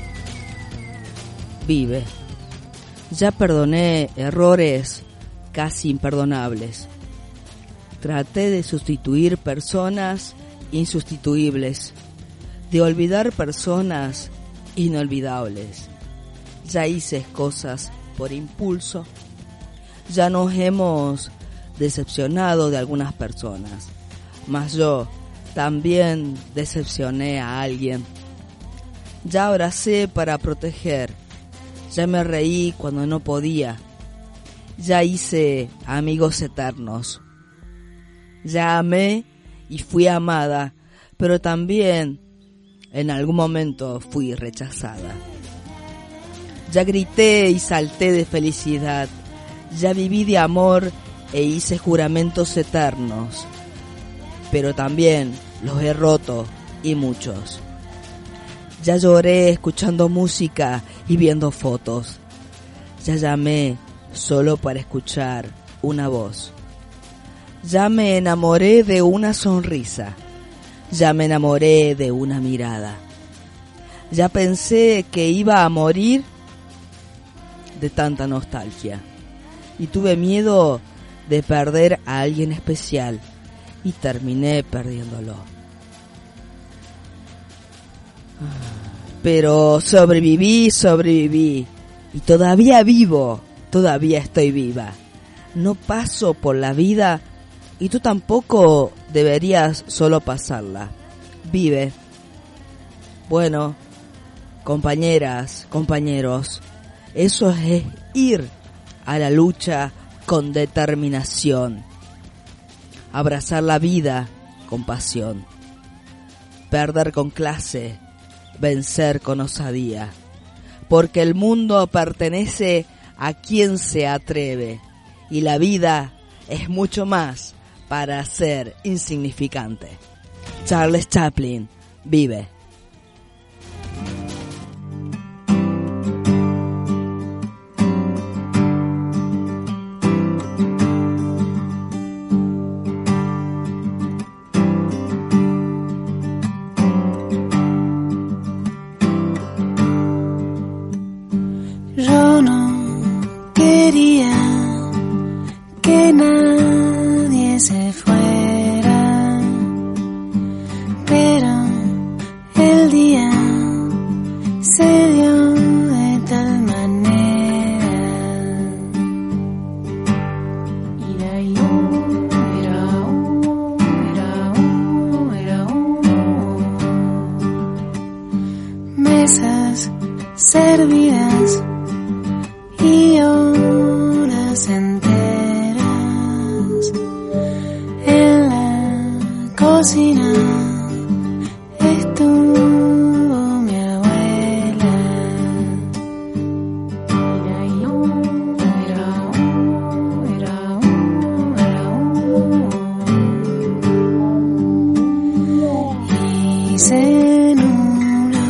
Vive. Ya perdoné errores casi imperdonables. Traté de sustituir personas insustituibles, de olvidar personas inolvidables. Ya hice cosas por impulso. Ya nos hemos decepcionado de algunas personas, mas yo también decepcioné a alguien. Ya abracé para proteger, ya me reí cuando no podía, ya hice amigos eternos, ya amé y fui amada, pero también en algún momento fui rechazada. Ya grité y salté de felicidad, ya viví de amor e hice juramentos eternos, pero también los he roto y muchos. Ya lloré escuchando música y viendo fotos. Ya llamé solo para escuchar una voz. Ya me enamoré de una sonrisa. Ya me enamoré de una mirada. Ya pensé que iba a morir de tanta nostalgia. Y tuve miedo de perder a alguien especial. Y terminé perdiéndolo. Pero sobreviví. Y todavía vivo, todavía estoy viva. No paso por la vida y tú tampoco deberías solo pasarla. Vive. Bueno, compañeras, compañeros, eso es ir a la lucha con determinación. Abrazar la vida con pasión. Perder con clase. Vencer con osadía, porque el mundo pertenece a quien se atreve y la vida es mucho más para ser insignificante. Charles Chaplin, vive. Servidas y horas enteras en la cocina estuvo mi abuela. Y se nubló.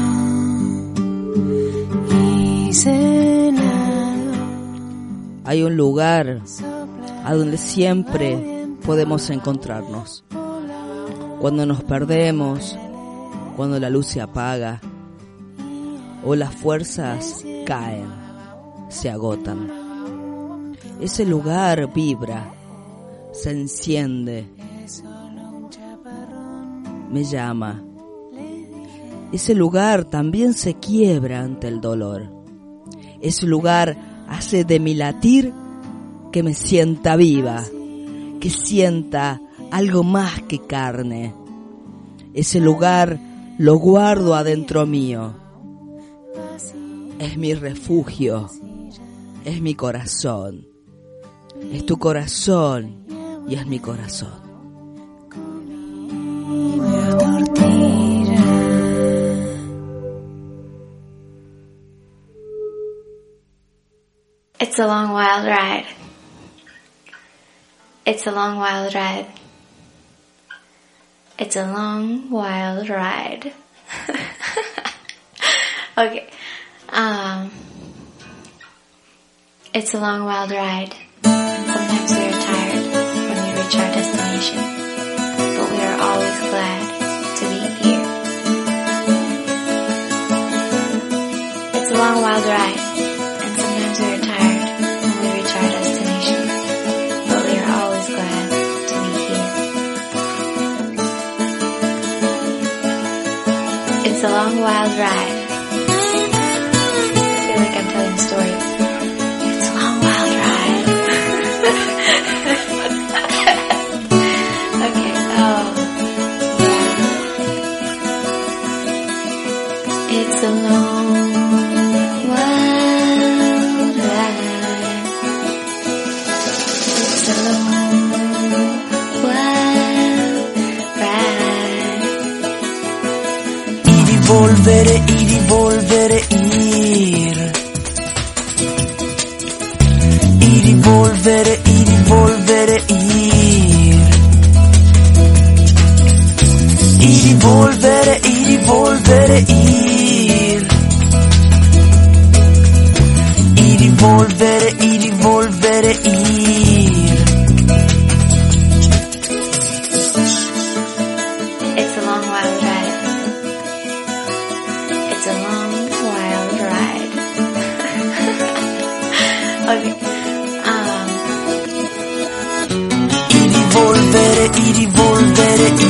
Hay un lugar a donde siempre podemos encontrarnos. Cuando nos perdemos, cuando la luz se apaga o las fuerzas caen, se agotan. Ese lugar vibra, se enciende, me llama. Ese lugar también se quiebra ante el dolor. Ese lugar hace de mi latir que me sienta viva, que sienta algo más que carne. Ese lugar lo guardo adentro mío. Es mi refugio, es mi corazón. Es tu corazón y es mi corazón. Tortilla. It's a long wild ride. It's a long wild ride. It's a long wild ride. Okay. It's a long wild ride. Sometimes we are tired when we reach our destination, but we are always glad to be here. It's a long wild ride, and sometimes we are tired when we reach our destination, but we are always glad to be here. It's a long wild ride. I feel like I'm telling stories. It's a long wild ride. Okay, yeah. It's a long wild ride. It's a long wild ride. Ir y volveré, ir y volveré, ir. Ir y volveré, ir y volveré, ir. Ir y volveré, ir y volveré, ir. Ir y volveré, ir y volveré, ir. It's a long wild ride. It's a long wild ride. Okay. Ir y volveré, ir y volveré, ir.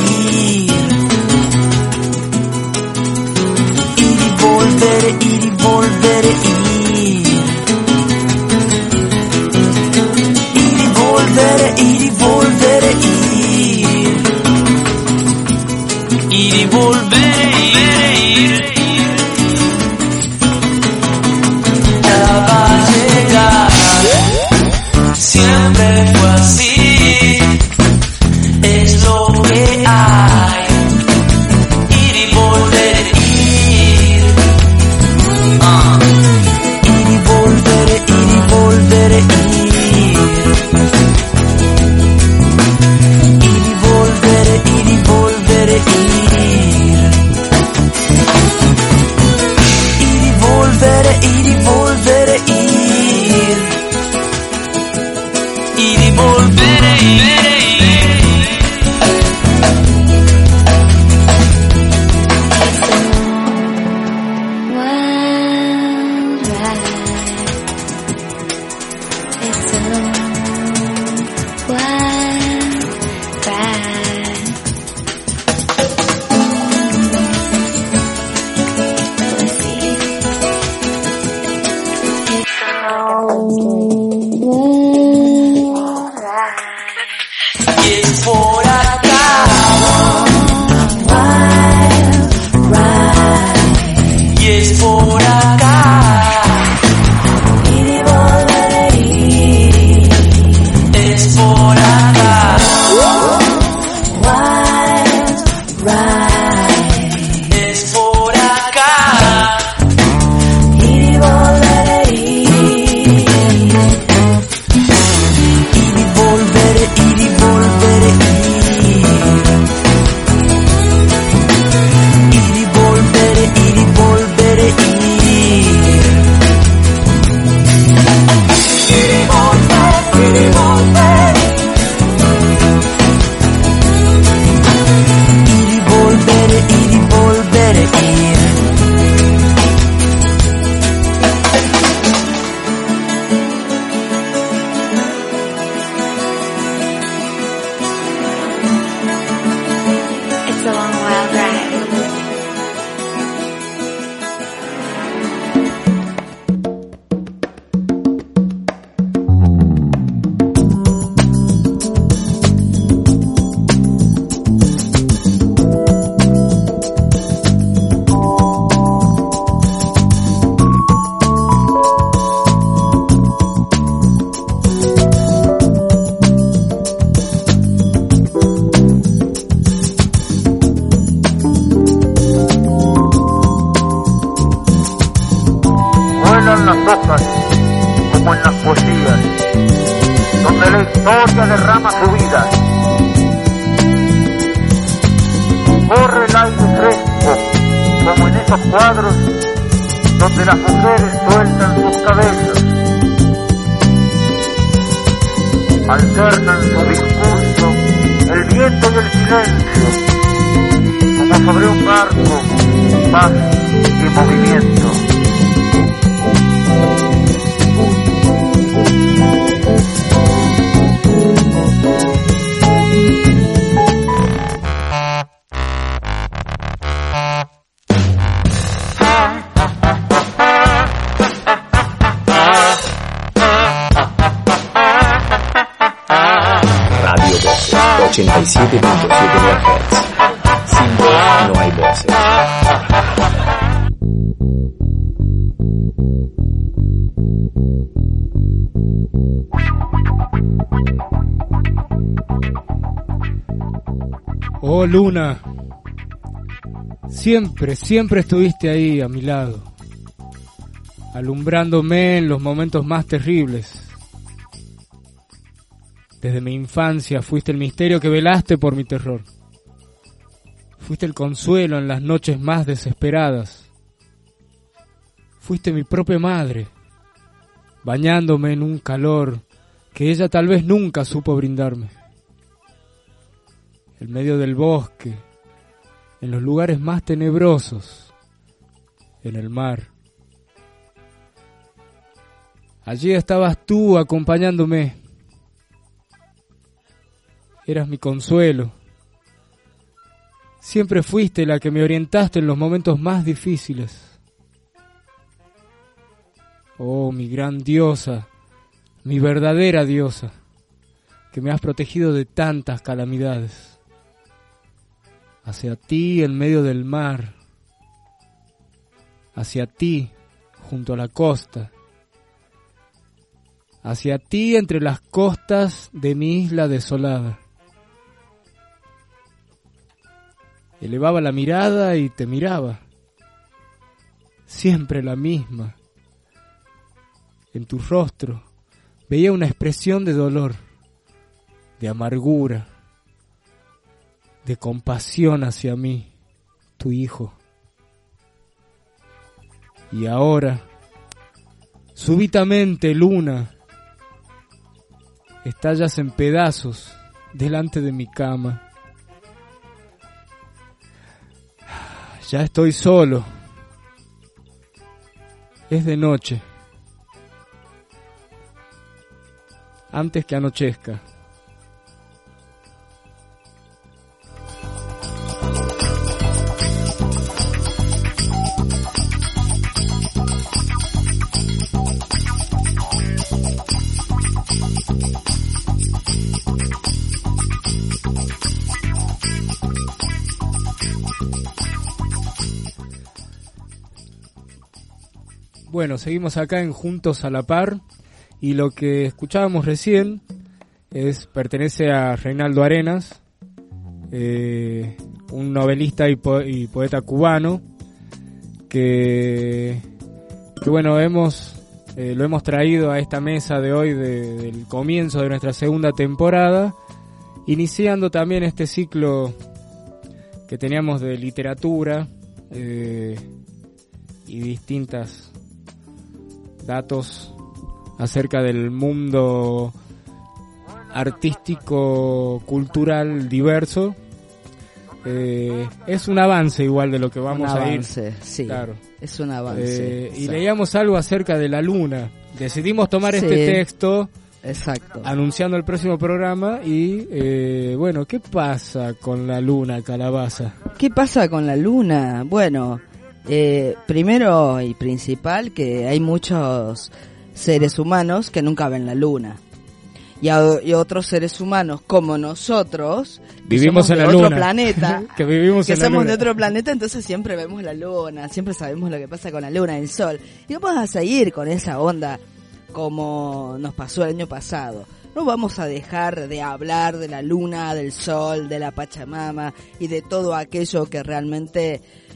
Ir y volveré, ir y volveré, ir. Ir y volveré, ir y volveré, ir. Ir y volveré, ir. Nada va a llegar. Siempre fue así. Es lo que hay. Ir y volver, ir. Ir y volver, ir y volver, ir. Ir y volver, ir y volver, ir. Ir y volver, ir y volver, ir. Ir y volver, ir. Wild ride. It's a long wild ride. Let's see. It's a long wild ride. Y es por acá. Wild ride. Y es por acá. Ir y volver, ir. Es por acá. Wild ride. Es por acá. Ir y volver, ir. Ir y volver, ir y volver, ir. Ir y volver, ir y volver, ir. Ir y volver, ir y volver. Ir y volver, ir y volver, ir. It's a long wild ride. Vuelan las hojas como en las poesías, donde la historia derrama su vida. Corre el aire fresco, como en esos cuadros donde las mujeres sueltan sus cabellos. Alternan su discurso el viento y el silencio, como sobre un barco, paz y movimiento. Radio Voces 87.7 MHz. Sin voz no hay voces. Oh Luna, siempre estuviste ahí a mi lado, alumbrándome en los momentos más terribles. Desde mi infancia fuiste el misterio que velaste por mi terror. Fuiste el consuelo en las noches más desesperadas. Fuiste mi propia madre, bañándome en un calor que ella tal vez nunca supo brindarme. En medio del bosque, en los lugares más tenebrosos, en el mar. Allí estabas tú acompañándome. Eras mi consuelo. Siempre fuiste la que me orientaste en los momentos más difíciles. Oh, mi gran diosa, mi verdadera diosa, que me has protegido de tantas calamidades. Hacia ti en medio del mar, hacia ti junto a la costa, hacia ti entre las costas de mi isla desolada. Elevaba la mirada y te miraba, siempre la misma. En tu rostro veía una expresión de dolor, de amargura, de compasión hacia mí, tu hijo. Y ahora, súbitamente, Luna, estallas en pedazos delante de mi cama. Ya estoy solo. Es de noche. Antes que anochezca. Bueno, seguimos acá en Juntos a la Par y lo que escuchábamos recién pertenece a Reinaldo Arenas, un novelista y poeta cubano que bueno, lo hemos traído a esta mesa de hoy del comienzo de nuestra segunda temporada, iniciando también este ciclo que teníamos de literatura y distintas datos acerca del mundo artístico, cultural, diverso. Es un avance igual de lo que vamos a ir. Sí, claro. Es un avance. Y leíamos algo acerca de la luna. Decidimos tomar este texto, exacto, anunciando el próximo programa y bueno, ¿qué pasa con la luna, Calabaza? ¿Qué pasa con la luna? Bueno, primero y principal que hay muchos seres humanos que nunca ven la luna y otros seres humanos como nosotros vivimos en la otro luna planeta que vivimos que en la somos luna. de otro planeta, entonces siempre vemos la luna, siempre sabemos lo que pasa con la luna, el sol, y vamos a seguir con esa onda como nos pasó el año pasado. No vamos a dejar de hablar de la luna, del sol, de la Pachamama y de todo aquello que realmente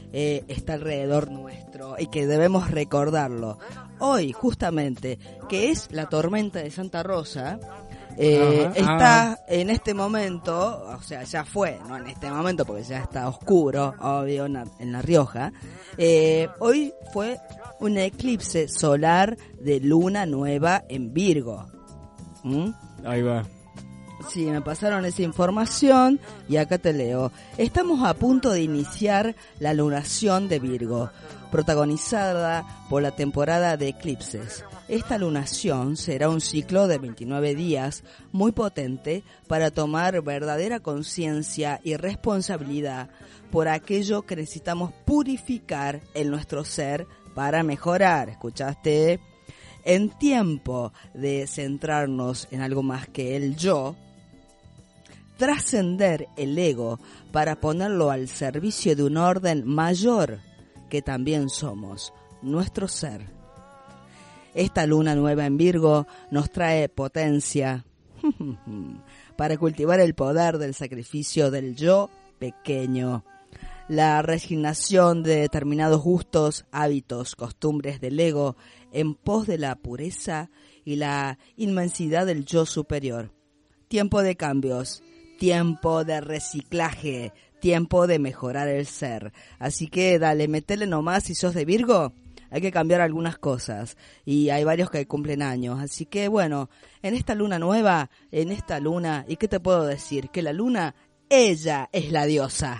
está alrededor nuestro y que debemos recordarlo. Hoy, justamente, que es la tormenta de Santa Rosa, está en este momento, o sea, ya fue, no en este momento porque ya está oscuro, obvio, en La Rioja. Hoy fue un eclipse solar de luna nueva en Virgo. Ahí va. Sí, me pasaron esa información y acá te leo. Estamos a punto de iniciar la lunación de Virgo, protagonizada por la temporada de eclipses. Esta lunación será un ciclo de 29 días muy potente para tomar verdadera conciencia y responsabilidad por aquello que necesitamos purificar en nuestro ser para mejorar. ¿Escuchaste? En tiempo de centrarnos en algo más que el yo, trascender el ego para ponerlo al servicio de un orden mayor que también somos, nuestro ser. Esta luna nueva en Virgo nos trae potencia para cultivar el poder del sacrificio del yo pequeño, la resignación de determinados gustos, hábitos, costumbres del ego en pos de la pureza y la inmensidad del yo superior. Tiempo de cambios, tiempo de reciclaje, tiempo de mejorar el ser. Así que dale, metele nomás si sos de Virgo. Hay que cambiar algunas cosas y hay varios que cumplen años. Así que bueno, en esta luna nueva, en esta luna, ¿y qué te puedo decir? Que la luna, ella es la diosa.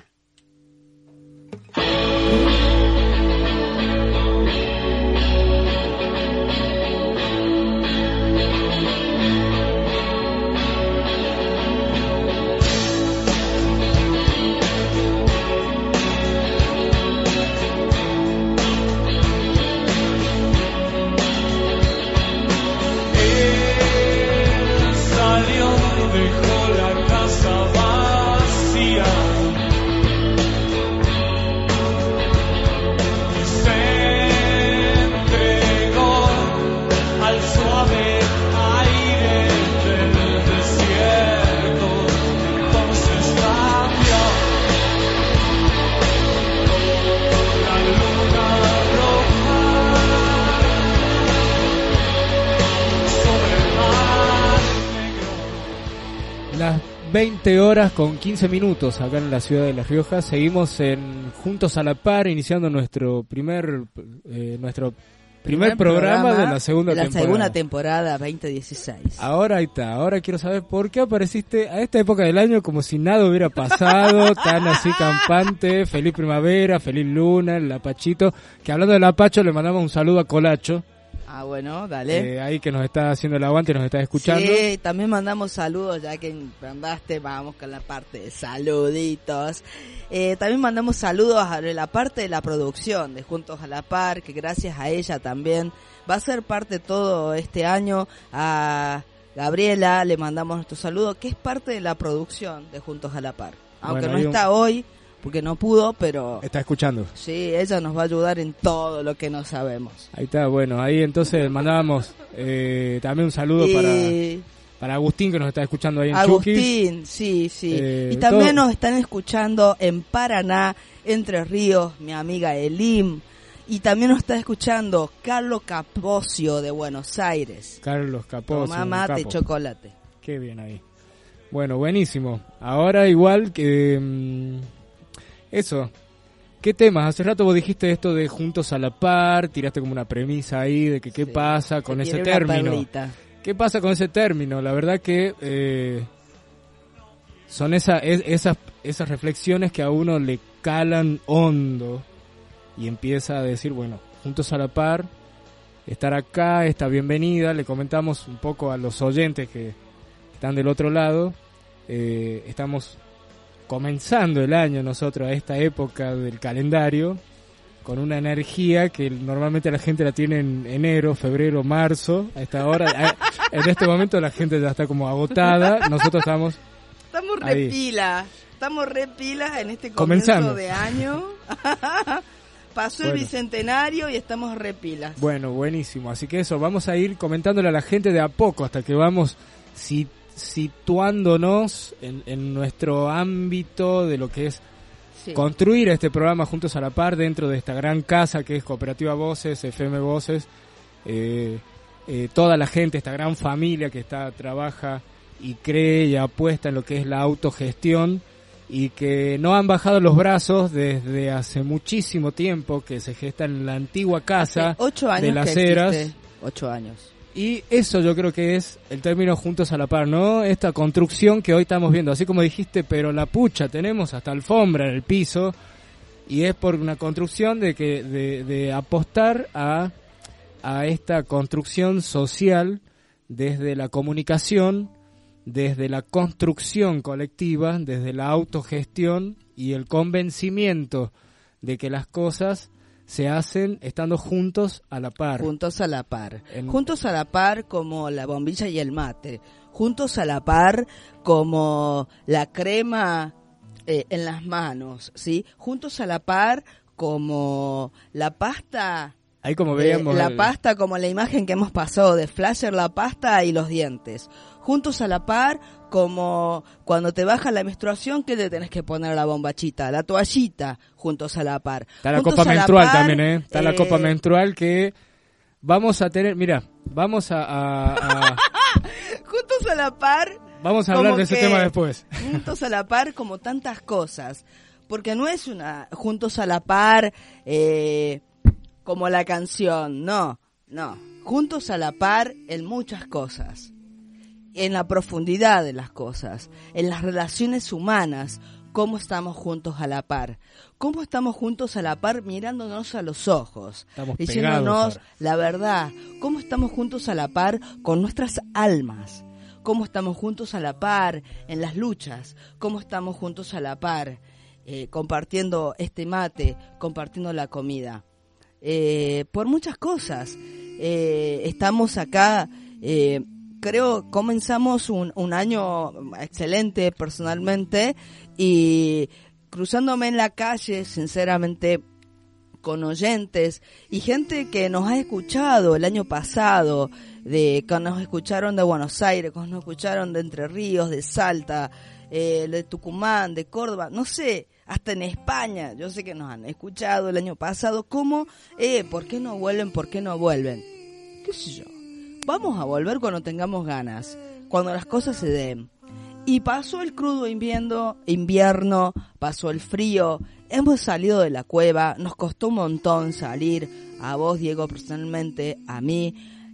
Dejó la casa vacía. Las 20 horas con 15 minutos acá en la ciudad de La Rioja. Seguimos en Juntos a la Par, iniciando nuestro primer programa de la segunda temporada 2016. Ahora ahí está. Ahora quiero saber por qué apareciste a esta época del año como si nada hubiera pasado, tan así campante. Feliz primavera, feliz luna, el Apachito. Que hablando del Apacho, le mandamos un saludo a Colacho. Ah, bueno, dale. Ahí que nos está haciendo el aguante, nos está escuchando. Sí, también mandamos saludos, ya que mandaste, vamos con la parte de saluditos. También mandamos saludos a la parte de la producción de Juntos a la Par, que gracias a ella también va a ser parte todo este año. A Gabriela le mandamos nuestro saludo, que es parte de la producción de Juntos a la Par. Aunque no está hoy, porque no pudo, pero... Está escuchando. Sí, ella nos va a ayudar en todo lo que no sabemos. Ahí está, bueno, ahí entonces mandábamos también un saludo para Agustín, que nos está escuchando ahí en Agustín, Chuquis. sí. Y también nos están escuchando en Paraná, Entre Ríos, mi amiga Elim. Y también nos está escuchando Carlos Capocio de Buenos Aires. Carlos Capocio. Tomá mate, chocolate. Qué bien ahí. Bueno, buenísimo. Ahora igual que... eso, ¿qué temas? Hace rato vos dijiste esto de Juntos a la Par, tiraste como una premisa ahí de que qué pasa con ese término. ¿Qué pasa con ese término? La verdad que son esas reflexiones que a uno le calan hondo y empieza a decir, bueno, Juntos a la Par, estar acá, esta bienvenida. Le comentamos un poco a los oyentes que están del otro lado, estamos comenzando el año nosotros a esta época del calendario con una energía que normalmente la gente la tiene en enero, febrero, marzo, a esta hora. En este momento la gente ya está como agotada, nosotros estamos re pilas en este comenzando comienzo de año. Pasó el bicentenario y estamos re pilas. Bueno, buenísimo, así que eso, vamos a ir comentándole a la gente de a poco hasta que vamos situándonos en nuestro ámbito de lo que es construir este programa Juntos a la Par dentro de esta gran casa que es Cooperativa Voces, FM Voces, toda la gente, esta gran familia que trabaja y cree y apuesta en lo que es la autogestión y que no han bajado los brazos desde hace muchísimo tiempo, que se gesta en la antigua casa 8 años de Las que Heras. existe. 8 años. Y eso yo creo que es el término Juntos a la Par, ¿no? Esta construcción que hoy estamos viendo, así como dijiste, pero la pucha, tenemos hasta alfombra en el piso, y es por una construcción de apostar a esta construcción social desde la comunicación, desde la construcción colectiva, desde la autogestión y el convencimiento de que las cosas se hacen estando juntos a la par. Juntos a la par. Juntos a la par como la bombilla y el mate. Juntos a la par como la crema en las manos, ¿sí? Juntos a la par como la pasta. Ahí como veíamos pasta, como la imagen que hemos pasado de Flasher, la pasta y los dientes. Juntos a la par, como cuando te baja la menstruación, ¿qué te tenés que poner la bombachita? La toallita, juntos a la par. Está la copa menstrual también, ¿eh? Está la copa menstrual que vamos a tener, mira, vamos a juntos a la par. Vamos a hablar de ese tema después. Juntos a la par como tantas cosas. Porque no es una juntos a la par, como la canción, no. Juntos a la par en muchas cosas, en la profundidad de las cosas, en las relaciones humanas, cómo estamos juntos a la par, cómo estamos juntos a la par mirándonos a los ojos, estamos diciéndonos pegados, la verdad, cómo estamos juntos a la par con nuestras almas, cómo estamos juntos a la par en las luchas, cómo estamos juntos a la par compartiendo este mate, compartiendo la comida. Por muchas cosas estamos acá, creo comenzamos un año excelente personalmente, y cruzándome en la calle sinceramente con oyentes y gente que nos ha escuchado el año pasado, que nos escucharon de Buenos Aires, que nos escucharon de Entre Ríos, de Salta, de Tucumán, de Córdoba, no sé, hasta en España, yo sé que nos han escuchado el año pasado, ¿cómo? ¿Por qué no vuelven? ¿Por qué no vuelven? ¿Qué sé yo? Vamos a volver cuando tengamos ganas, cuando las cosas se den. Y pasó el crudo invierno, pasó el frío, hemos salido de la cueva, nos costó un montón salir, a vos, Diego, personalmente, a mí.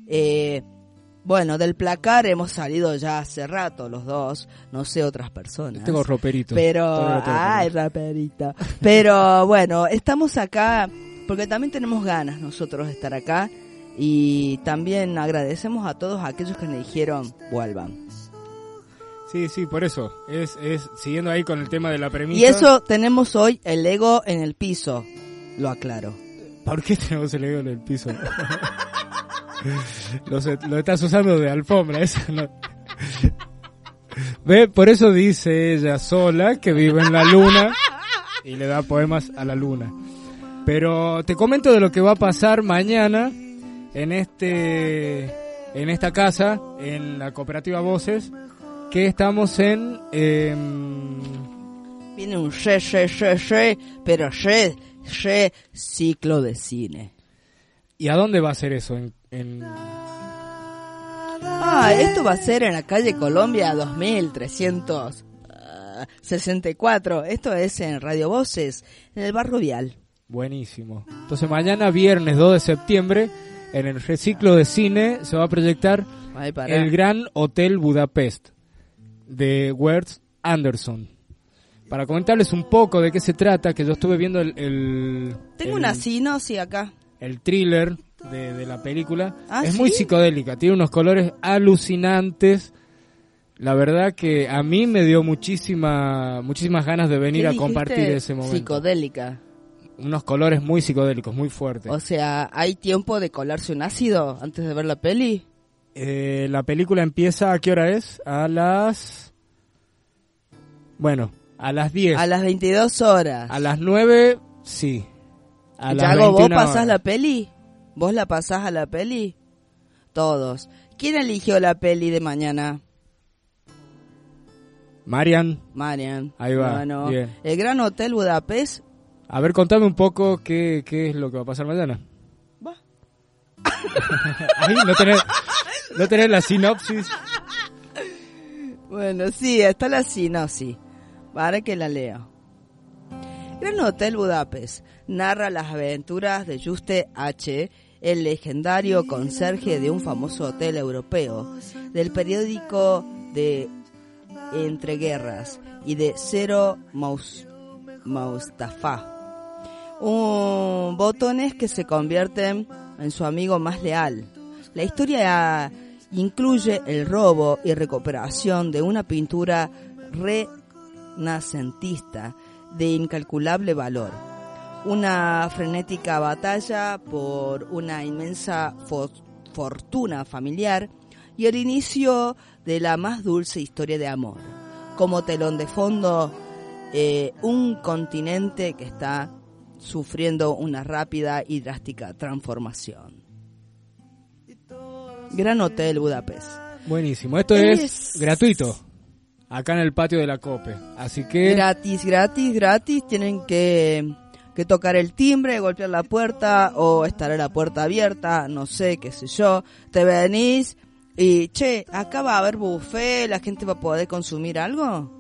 Bueno, del placar hemos salido ya hace rato los dos, no sé otras personas. Tengo roperito. Pero, roperito. Pero bueno, estamos acá porque también tenemos ganas nosotros de estar acá, y también agradecemos a todos aquellos que nos dijeron vuelvan. Sí, por eso, es siguiendo ahí con el tema de la premisa. Y eso tenemos hoy el ego en el piso, lo aclaro. ¿Por qué tenemos el ego en el piso? Lo estás usando de alfombra, eso no. ¿Ve? Por eso dice ella sola que vive en la luna y le da poemas a la luna. Pero te comento de lo que va a pasar mañana en esta casa, en la Cooperativa Voces, que estamos en... Viene un pero ciclo de cine. ¿Y a dónde va a ser eso? Esto va a ser en la calle Colombia 2364. Esto es en Radio Voces, en el Barrio Vial. Buenísimo. Entonces mañana, viernes 2 de septiembre, en el reciclo de cine, se va a proyectar El Gran Hotel Budapest, de Wes Anderson. Para comentarles un poco de qué se trata, que yo estuve viendo Tengo una sinopsis acá. El thriller de la película. Es muy psicodélica, tiene unos colores alucinantes. La verdad que a mí me dio muchísimas ganas de venir a compartir ese momento. Psicodélica. Unos colores muy psicodélicos, muy fuertes. O sea, ¿hay tiempo de colarse un ácido antes de ver la peli? La película empieza, ¿a qué hora es? A las 10. A las 22 horas. A las 9, sí. A las Yago, ¿vos 21 pasás horas. la peli? ¿Vos la pasás a la peli? Todos. ¿Quién eligió la peli de mañana? Marian. Ahí va. Bueno, bien. El Gran Hotel Budapest. A ver, contame un poco qué es lo que va a pasar mañana. Va. Ahí no tenés la sinopsis. Bueno, sí, está la sinopsis. Para que la leo. Gran Hotel Budapest narra las aventuras de Juste H., el legendario conserje de un famoso hotel europeo, del periódico de Entreguerras y de Zero Mustafa. Un botones que se convierten en su amigo más leal. La historia incluye el robo y recuperación de una pintura renacentista de incalculable valor, una frenética batalla por una inmensa fortuna familiar y el inicio de la más dulce historia de amor. Como telón de fondo, un continente que está sufriendo una rápida y drástica transformación. Gran Hotel Budapest. Buenísimo, esto es gratuito, acá en el patio de la COPE, así que... Gratis, tienen que tocar el timbre, golpear la puerta o estará la puerta abierta, no sé, qué sé yo. Te venís y, che, acá va a haber buffet, la gente va a poder consumir algo.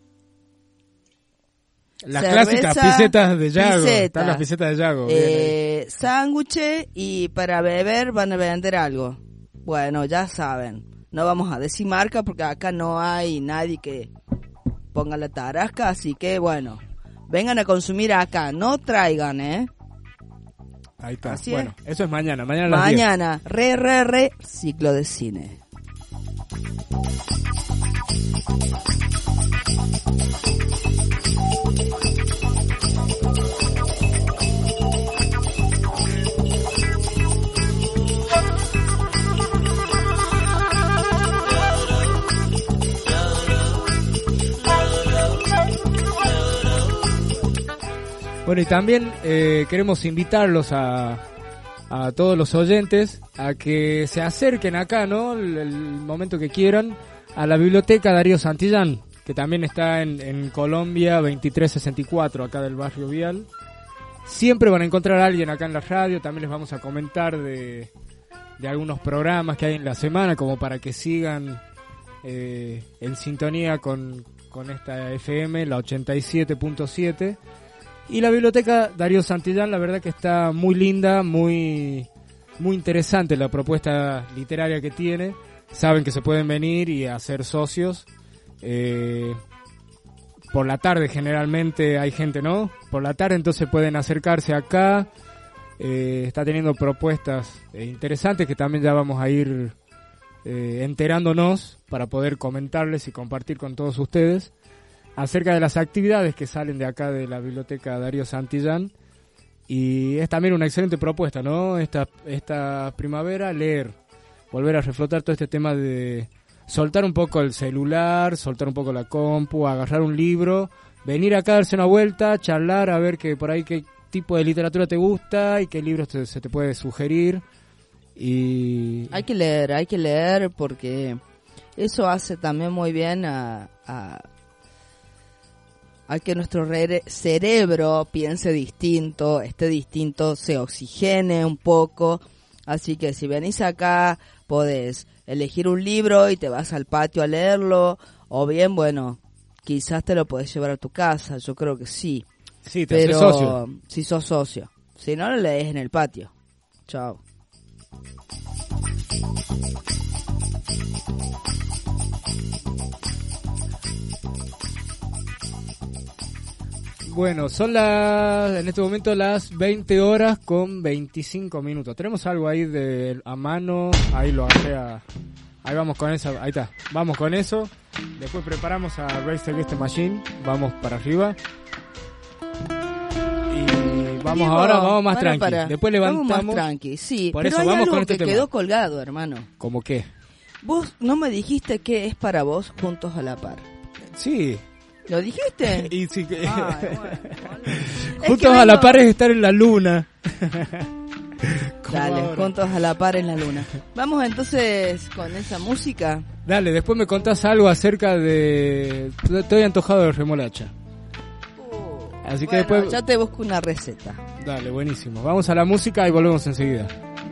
Las clásicas pisetas de Yago, están las pisetas de Yago. Sándwiches y para beber van a vender algo. Bueno, ya saben, no vamos a decir marca porque acá no hay nadie que ponga la tarasca, así que bueno, vengan a consumir acá, no traigan, Ahí está. Así bueno, es. eso es mañana a las 10. Mañana, ciclo de cine. Bueno, y también queremos invitarlos a todos los oyentes a que se acerquen acá, ¿no? El momento que quieran, a la biblioteca Darío Santillán, que también está en Colombia 2364, acá del barrio Vial. Siempre van a encontrar a alguien acá en la radio, también les vamos a comentar de algunos programas que hay en la semana, como para que sigan en sintonía con esta FM, la 87.7. Y la biblioteca Darío Santillán, la verdad que está muy linda, muy interesante la propuesta literaria que tiene. Saben que se pueden venir y hacer socios. Por la tarde generalmente hay gente, ¿no? Por la tarde entonces pueden acercarse acá. Está teniendo propuestas interesantes que también ya vamos a ir enterándonos para poder comentarles y compartir con todos ustedes acerca de las actividades que salen de acá de la biblioteca Darío Santillán. Y es también una excelente propuesta, ¿no? Esta primavera, leer, volver a reflotar todo este tema de soltar un poco el celular, soltar un poco la compu, agarrar un libro, venir acá a darse una vuelta, charlar, a ver que por ahí qué tipo de literatura te gusta y qué libros se te puede sugerir. Y hay que leer porque eso hace también muy bien a que nuestro cerebro piense distinto, esté distinto, se oxigene un poco. Así que si venís acá, podés elegir un libro y te vas al patio a leerlo, o bien, bueno, quizás te lo podés llevar a tu casa, yo creo que sí. Sí, te haces socio. Si sos socio. Si no, lo lees en el patio. Chao. Bueno, son en este momento las 20 horas con 25 minutos. Tenemos algo ahí a mano, ahí lo agarré ahí vamos con eso, ahí está, vamos con eso. Después preparamos a Race Against the Machine, vamos para arriba. Y vamos vamos más tranqui. Después levantamos. Vamos más tranqui, sí, por pero eso, hay vamos algo con este que tema. quedó colgado, hermano. ¿Cómo qué? Vos no me dijiste que es para vos Juntos a la Par. Sí. ¿Lo dijiste? Y sí que... Ay, bueno, Juntos a la par es estar en la luna. Dale, ahora. juntos a la par en la luna. Vamos entonces con esa música. Dale, después me contás algo acerca de... Estoy antojado de remolacha. Así que Bueno, después... ya te busco una receta. Dale, buenísimo. Vamos a la música y volvemos enseguida.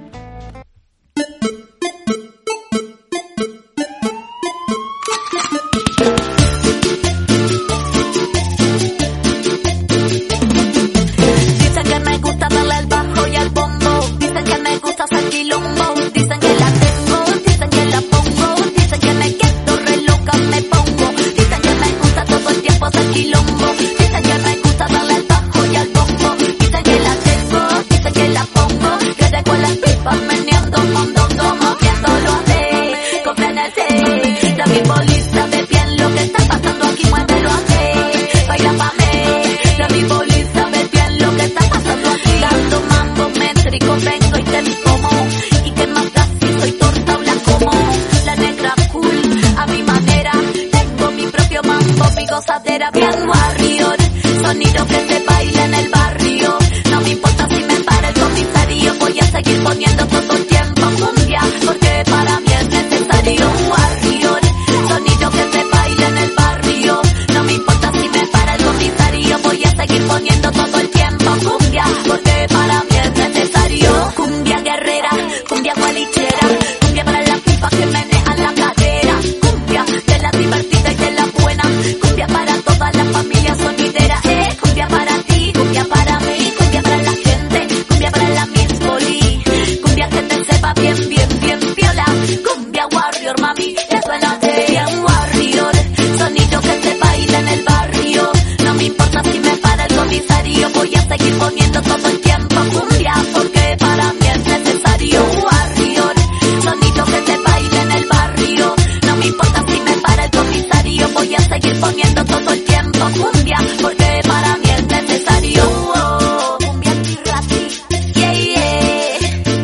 Dicen que me gusta darle al bajo y al bombo. Dicen que me gusta hacer quilombo. Dicen que la tengo, dicen que la pongo. Dicen que me quedo re loca, me pongo. Dicen que me gusta todo el tiempo hacer quilombo. Dicen que me gusta darle al bajo y al bombo. Dicen que la tengo, dicen que la pongo. Que dejo las pipas meneando, mondongo, moviéndolo así, con frenesí. La bimbolista ve bien lo que está pasando aquí, muévelo así, baila pa' mí. La bimbolista ve bien lo que está pasando aquí, dando mambo métrico, vengo y te como. Y que más casi soy torta o la como. La negra cool, a mi manera, tengo mi propio mambo, mi gozadera bien warrior. Sonido que se baila en el barrio, no me importa si me para el comisario, voy a seguir poniendo todo el tiempo cumbia, porque para mí es necesario warrior. Sonido que se baila en el barrio, no me importa si me para el comisario, voy a seguir poniendo todo el tiempo cumbia, porque para mí es necesario. Cumbia guerrera, cumbia gualichera, cumbia para las pipas que menean la cadera, cumbia de la divertida y de la buena, cumbia para toda la familia sonidera, cumbia para ti, cumbia para mí, cumbia para la gente, cumbia para la Miss Poli, cumbia que te sepa bien, bien, bien viola, cumbia warrior, mami, te suena de bien warrior, sonido que se baila en el barrio, no me importa si me para el comisario, voy a seguir poniendo todo el tiempo cumbia, porque para mí es necesario warrior, sonido que se baila en el barrio, no me importa si me para el comisario, voy a seguir poniendo todo el tiempo cumbia, porque para mí es necesario. Oh, cumbia antirrati, yeah, yeah.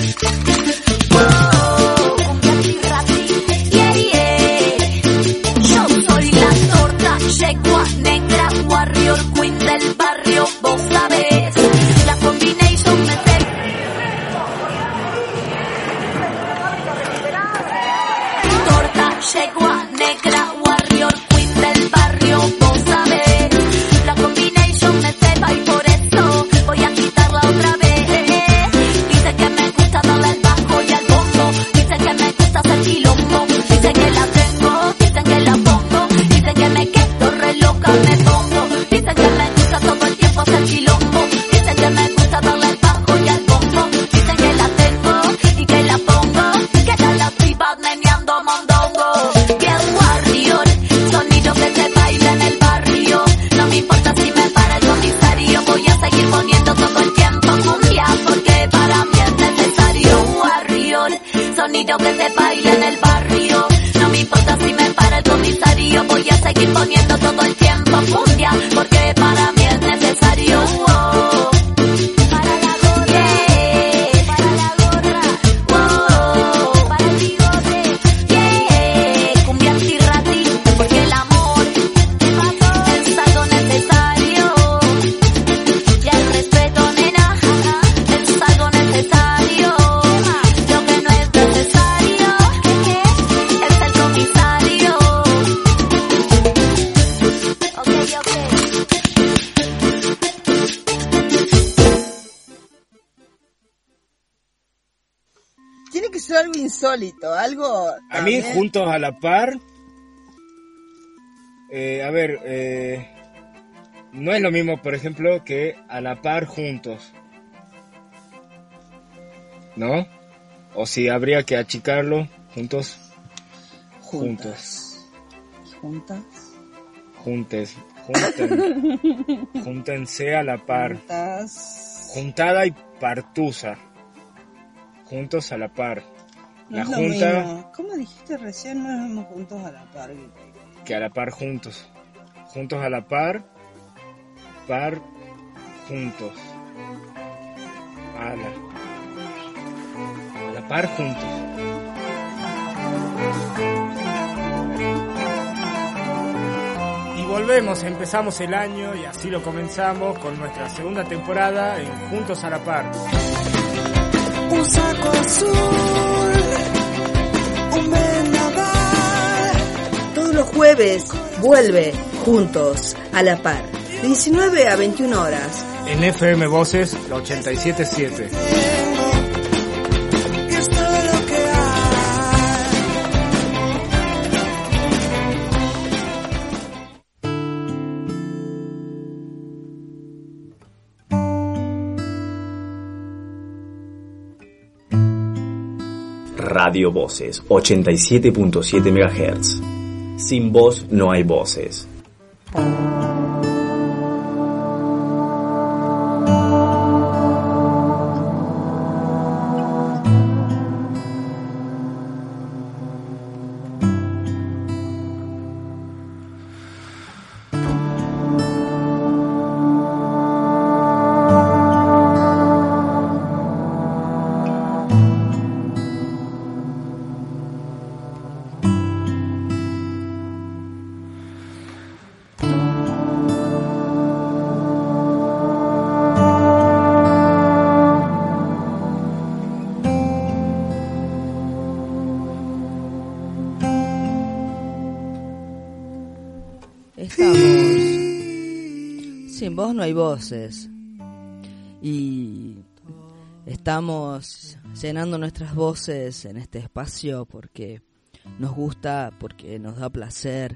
Oh, cumbia antirrati, yeah, yeah. Yo soy la torta, yegua negra, warrior queen del barrio, vos sabés. La combination me torta, yegua negra, warrior queen del barrio, vos sabés. La combination me sepa y por eso voy a quitarla otra vez. Dice que me gusta darle al bajo y al bombo. Dice que me gusta hacer quilombo. Dice que la tengo, dicen que la pongo. Dice que me quedo re loca, me pongo. Dice que me gusta todo el tiempo hacer quilombo. Dice que me gusta darle al bajo y al bombo. Dice que la tengo y que la pongo. Quedan las pipas meneando mondongo. Bien warrior, sonido que se baila en el barrio. No me importa si me para el comisario, voy a seguir poniendo todo el tiempo cumbia, porque para mí es necesario warrior. Sonido que se baila en el barrio, no me importa si me para el comisario, voy a seguir poniendo todo el tiempo cumbia, porque para mí es necesario. Oh, para la gorra, yeah, para la gorra, oh, para el bigote, yeah, cumbia antirrati, porque el amor es algo necesario, y el respeto, nena, es algo necesario. Lo que no es necesario es el comisario. Ok. Tiene que ser algo insólito, algo... A mí, también- juntos a la par, no es lo mismo, por ejemplo, que a la par juntos, ¿no? O si habría que achicarlo, juntos, juntos, Juntas. juntes, júntense a la par, Juntas. juntada y partusa, juntos a la par. No La es lo junta mismo. ¿Cómo dijiste recién? No nos vemos juntos a la par. que a la par juntos. Juntos a la par juntos. A la par juntos. Y volvemos, empezamos el año y así lo comenzamos con nuestra segunda temporada en Juntos a la Par. un saco azul, un vendaval. Todos los jueves vuelve Juntos a la Par, de 19 a 21 horas. En FM Voces, la 87.7. Radio Voces, 87.7 MHz. Sin voz no hay voces. Sin voz no hay voces. Y estamos llenando nuestras voces en este espacio porque nos gusta, porque nos da placer,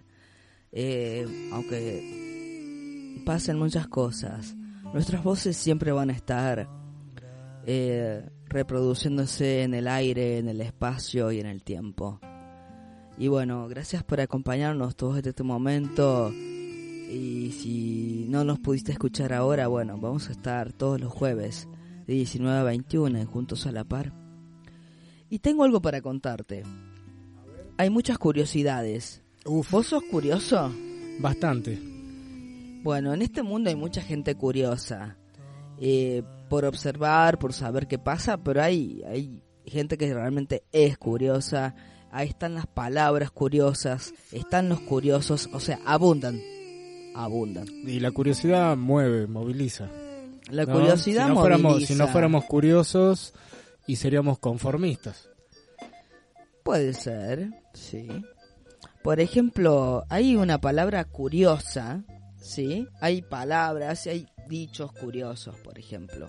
aunque pasen muchas cosas. Nuestras voces siempre van a estar reproduciéndose en el aire, en el espacio y en el tiempo. Y bueno, gracias por acompañarnos todos desde este momento. Y si no nos pudiste escuchar ahora, bueno, vamos a estar todos los jueves de 19 a 21 en Juntos a la Par. Y tengo algo para contarte. Hay muchas curiosidades. ¿Vos sos curioso? Bastante. Bueno, en este mundo hay mucha gente curiosa. Por observar, por saber qué pasa, pero hay gente que realmente es curiosa. Ahí están las palabras curiosas, están los curiosos, o sea, abundan. Y la curiosidad mueve, moviliza. La curiosidad moviliza. Si no fuéramos curiosos y seríamos conformistas. Puede ser, sí. Por ejemplo, hay una palabra curiosa, ¿sí? Hay palabras, hay dichos curiosos, por ejemplo.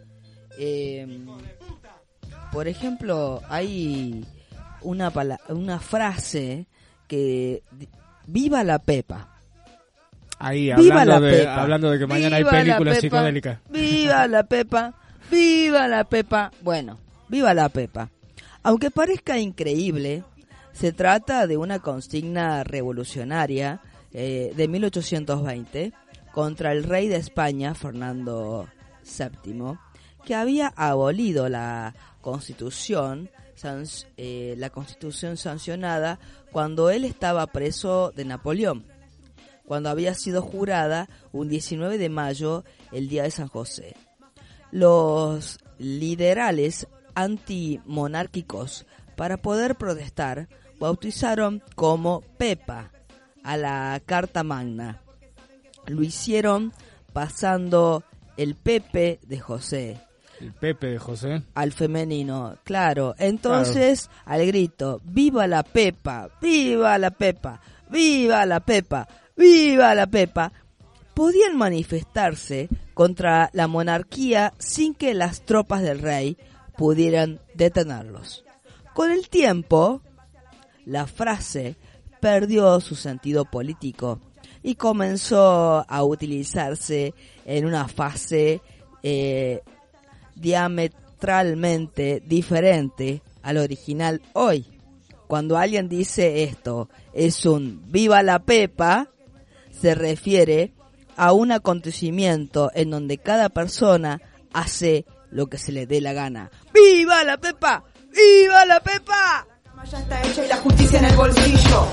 Por ejemplo, hay una frase que... ¡Viva la Pepa! Ahí, ¡Viva hablando de que mañana hay películas psicodélicas. ¡Viva la Pepa! ¡Viva la Pepa! Bueno, ¡viva la Pepa! Aunque parezca increíble, se trata de una consigna revolucionaria de 1820 contra el rey de España, Fernando VII, que había abolido la Constitución sancionada cuando él estaba preso de Napoleón, cuando había sido jurada un 19 de mayo, el día de San José. Los liberales antimonárquicos, para poder protestar, bautizaron como Pepa a la Carta Magna. Lo hicieron pasando el Pepe de José. El Pepe de José. Al femenino, claro. Entonces, al grito, ¡viva la Pepa! ¡Viva la Pepa! ¡Viva la Pepa! ¡Viva la Pepa! Podían manifestarse contra la monarquía sin que las tropas del rey pudieran detenerlos. Con el tiempo, la frase perdió su sentido político y comenzó a utilizarse en una fase diametralmente diferente al original hoy. Cuando alguien dice esto es un ¡viva la Pepa!, se refiere a un acontecimiento en donde cada persona hace lo que se le dé la gana. ¡Viva la Pepa! ¡Viva la Pepa! Ya está hecha y la justicia en el bolsillo.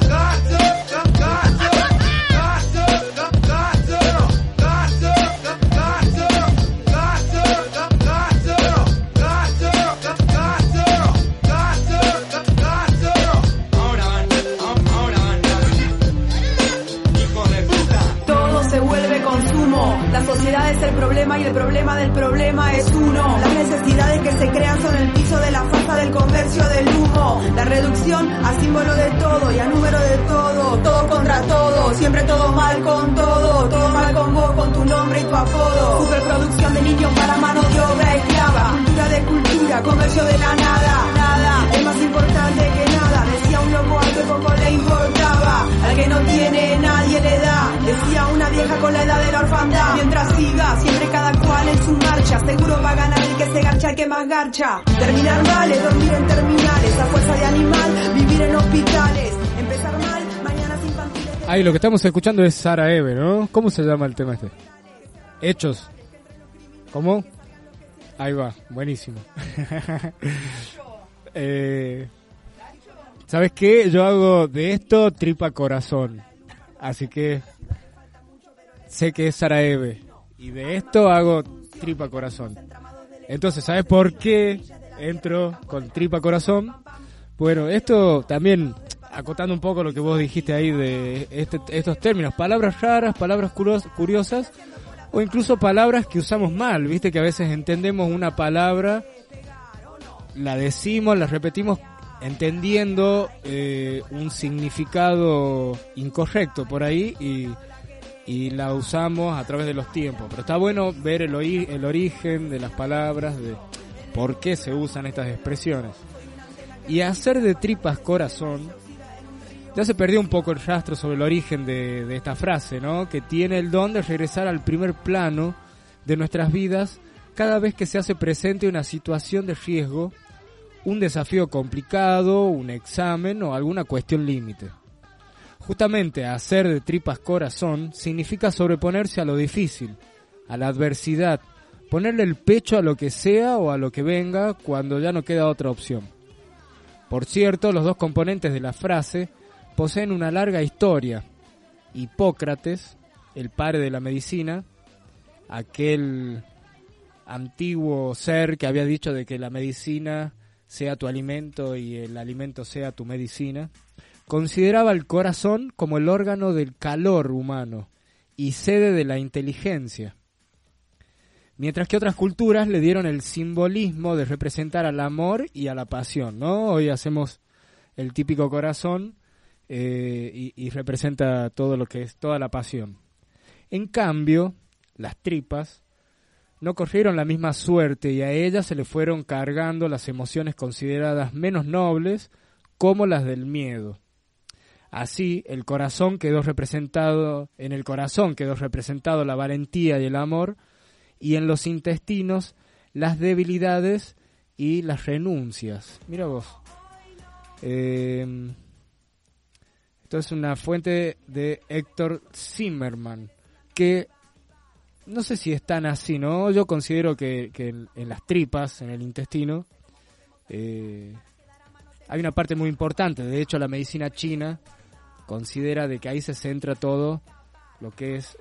La sociedad es el problema y el problema del problema es uno. Las necesidades que se crean son el piso nació de la nada, nada, es más importante que nada. Decía un loco al que poco le importaba, al que no tiene nadie le da. Decía una vieja con la edad de la orfandad. Mientras siga, siempre cada cual en su marcha, seguro va a ganar el que se garcha, el que más garcha. Terminar mal es dormir en terminales, a fuerza de animal, vivir en hospitales. Empezar mal, mañanas infantiles. Ahí lo que estamos escuchando es Sara Eve, ¿no? ¿Cómo se llama el tema este? Hechos. ¿Cómo? Ahí va, buenísimo. ¿Sabes qué? Yo hago de esto tripa corazón. Así que sé que es Sara Eve. Y de esto hago tripa corazón. Entonces, ¿sabes por qué entro con tripa corazón? Bueno, esto también, acotando un poco lo que vos dijiste ahí de estos términos. Palabras raras, palabras curiosas. O incluso palabras que usamos mal, viste que a veces entendemos una palabra, la decimos, la repetimos entendiendo un significado incorrecto por ahí y la usamos a través de los tiempos. Pero está bueno ver el origen de las palabras, de por qué se usan estas expresiones. Y hacer de tripas corazón, ya se perdió un poco el rastro sobre el origen de esta frase, ¿no? Que tiene el don de regresar al primer plano de nuestras vidas cada vez que se hace presente una situación de riesgo, un desafío complicado, un examen o alguna cuestión límite. Justamente hacer de tripas corazón significa sobreponerse a lo difícil, a la adversidad, ponerle el pecho a lo que sea o a lo que venga cuando ya no queda otra opción. Por cierto, los dos componentes de la frase poseen una larga historia. Hipócrates, el padre de la medicina, aquel antiguo ser que había dicho de que la medicina sea tu alimento y el alimento sea tu medicina, consideraba el corazón como el órgano del calor humano y sede de la inteligencia. Mientras que otras culturas le dieron el simbolismo de representar al amor y a la pasión, ¿no? Hoy hacemos el típico corazón y representa todo lo que es toda la pasión. En cambio, las tripas no corrieron la misma suerte y a ellas se le fueron cargando las emociones consideradas menos nobles, como las del miedo. Así, en el corazón quedó representado la valentía y el amor, y en los intestinos las debilidades y las renuncias. Mira vos. Esto es una fuente de Héctor Zimmerman, que no sé si es tan así, ¿no? Yo considero que en las tripas, en el intestino, hay una parte muy importante. De hecho, la medicina china considera de que ahí se centra todo lo que es...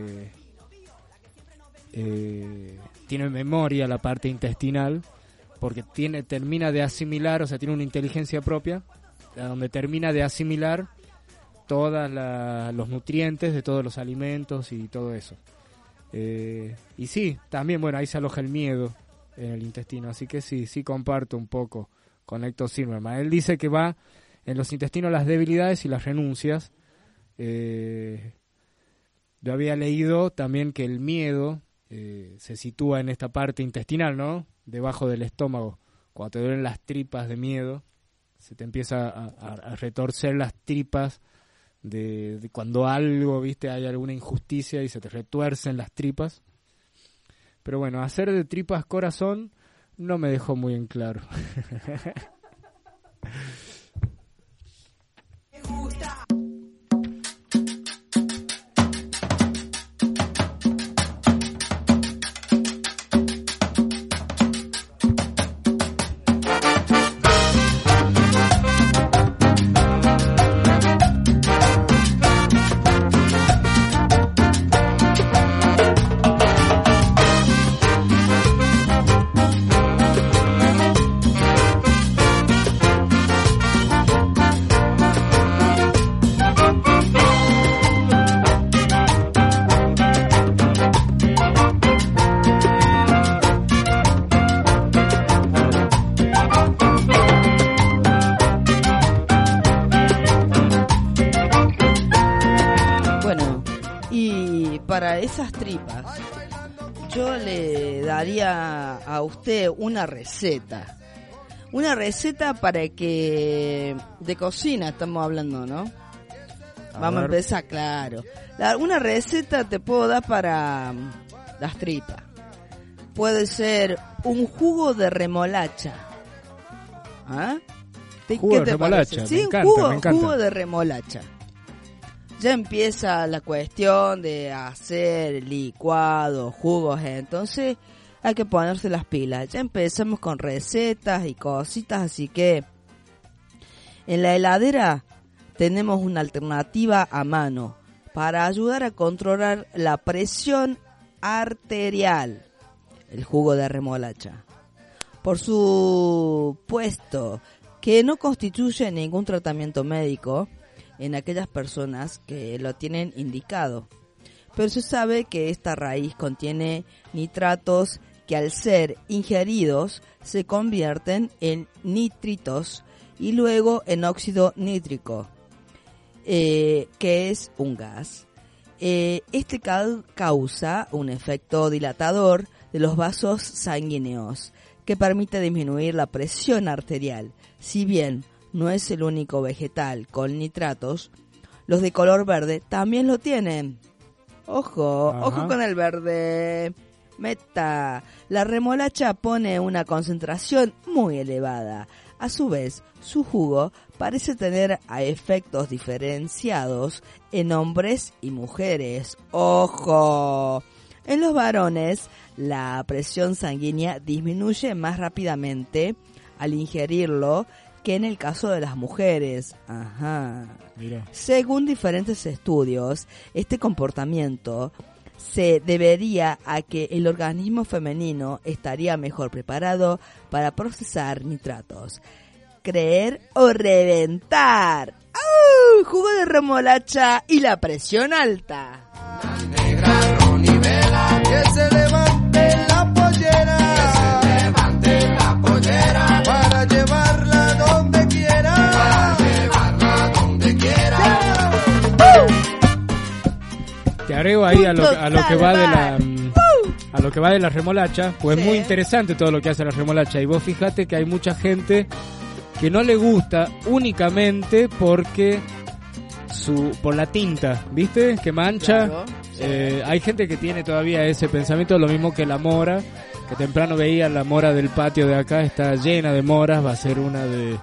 tiene memoria la parte intestinal, porque termina de asimilar, o sea, tiene una inteligencia propia, donde termina de asimilar todos los nutrientes de todos los alimentos y todo eso. Y sí, también, bueno, ahí se aloja el miedo en el intestino, así que sí comparto un poco con Héctor Zimmerman. Él dice que va en los intestinos las debilidades y las renuncias. Yo había leído también que el miedo se sitúa en esta parte intestinal, ¿no? Debajo del estómago. Cuando te duelen las tripas de miedo, se te empieza a retorcer las tripas de cuando algo, viste, hay alguna injusticia y se te retuercen las tripas. Pero bueno, hacer de tripas corazón no me dejó muy en claro. Para esas tripas, yo le daría a usted una receta. Una receta para que... De cocina estamos hablando, ¿no? Vamos a empezar, claro. Una receta te puedo dar para las tripas. Puede ser un jugo de remolacha. ¿Ah? Jugo de remolacha, parece? Sí, me encanta, un jugo de remolacha. Ya empieza la cuestión de hacer licuados, jugos, entonces hay que ponerse las pilas. Ya empezamos con recetas y cositas, así que en la heladera tenemos una alternativa a mano para ayudar a controlar la presión arterial. El jugo de remolacha. Por supuesto que no constituye ningún tratamiento médico en aquellas personas que lo tienen indicado. Pero se sabe que esta raíz contiene nitratos que al ser ingeridos se convierten en nitritos y luego en óxido nítrico, que es un gas. Este causa un efecto dilatador de los vasos sanguíneos que permite disminuir la presión arterial. Si bien no es el único vegetal con nitratos, los de color verde también lo tienen. Ojo con el verde. Meta. La remolacha pone una concentración muy elevada. A su vez, su jugo parece tener efectos diferenciados en hombres y mujeres. ¡Ojo! En los varones, la presión sanguínea disminuye más rápidamente al ingerirlo que en el caso de las mujeres. Mira. Según diferentes estudios, este comportamiento se debería a que el organismo femenino estaría mejor preparado para procesar nitratos. Creer o reventar. Jugo de remolacha y la presión alta. Que se levante la pollera, que se levante la pollera, para llevarla donde quiera, para llevarla donde quiera. Te agrego ahí a lo que va de la remolacha, pues es muy interesante todo lo que hace la remolacha, y vos fíjate que hay mucha gente que no le gusta únicamente porque por la tinta, ¿viste? Que mancha. Claro. Hay gente que tiene todavía ese pensamiento, lo mismo que la mora, que temprano veía la mora del patio de acá, está llena de moras, va a ser una de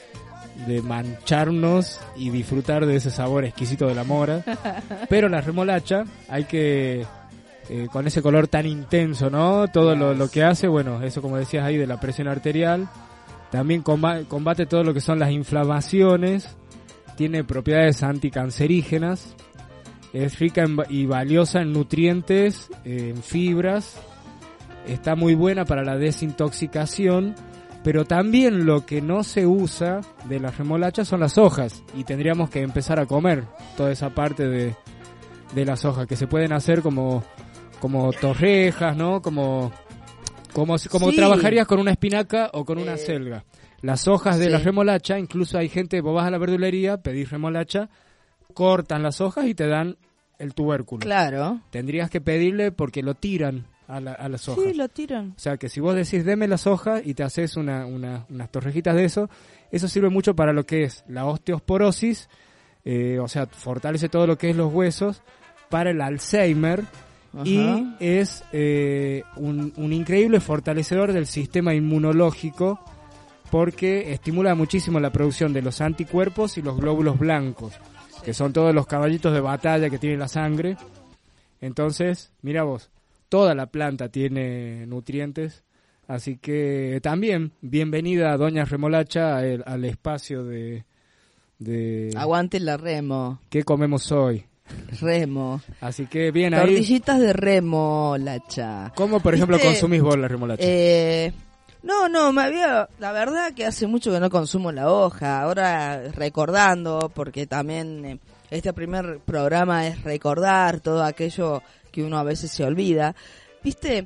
mancharnos y disfrutar de ese sabor exquisito de la mora. Pero la remolacha, hay que, con ese color tan intenso, ¿no? Todo lo que hace, bueno, eso como decías ahí de la presión arterial, también combate todo lo que son las inflamaciones, tiene propiedades anticancerígenas, es rica y valiosa en nutrientes, en fibras, está muy buena para la desintoxicación, pero también lo que no se usa de la remolacha son las hojas, y tendríamos que empezar a comer toda esa parte de las hojas, que se pueden hacer como torrejas, ¿no? Como sí. Trabajarías con una espinaca o con una selga. Las hojas de la remolacha, incluso hay gente, vos vas a la verdulería, pedís remolacha, cortan las hojas y te dan el tubérculo. Claro. Tendrías que pedirle porque lo tiran a las hojas. Sí, lo tiran. O sea, que si vos decís, deme las hojas y te haces unas torrejitas de eso sirve mucho para lo que es la osteoporosis, o sea, fortalece todo lo que es los huesos, para el Alzheimer. Ajá. Y es un increíble fortalecedor del sistema inmunológico, porque estimula muchísimo la producción de los anticuerpos y los glóbulos blancos, que son todos los caballitos de batalla que tiene la sangre. Entonces, mira vos, toda la planta tiene nutrientes, así que también bienvenida Doña Remolacha al espacio de Aguante la remo. ¿Qué comemos hoy? Remo. Así que bien ahí. Tortillitas de remolacha. ¿Cómo, por ejemplo, consumís vos la remolacha? No, la verdad que hace mucho que no consumo la hoja. Ahora recordando, porque también este primer programa es recordar todo aquello que uno a veces se olvida. Viste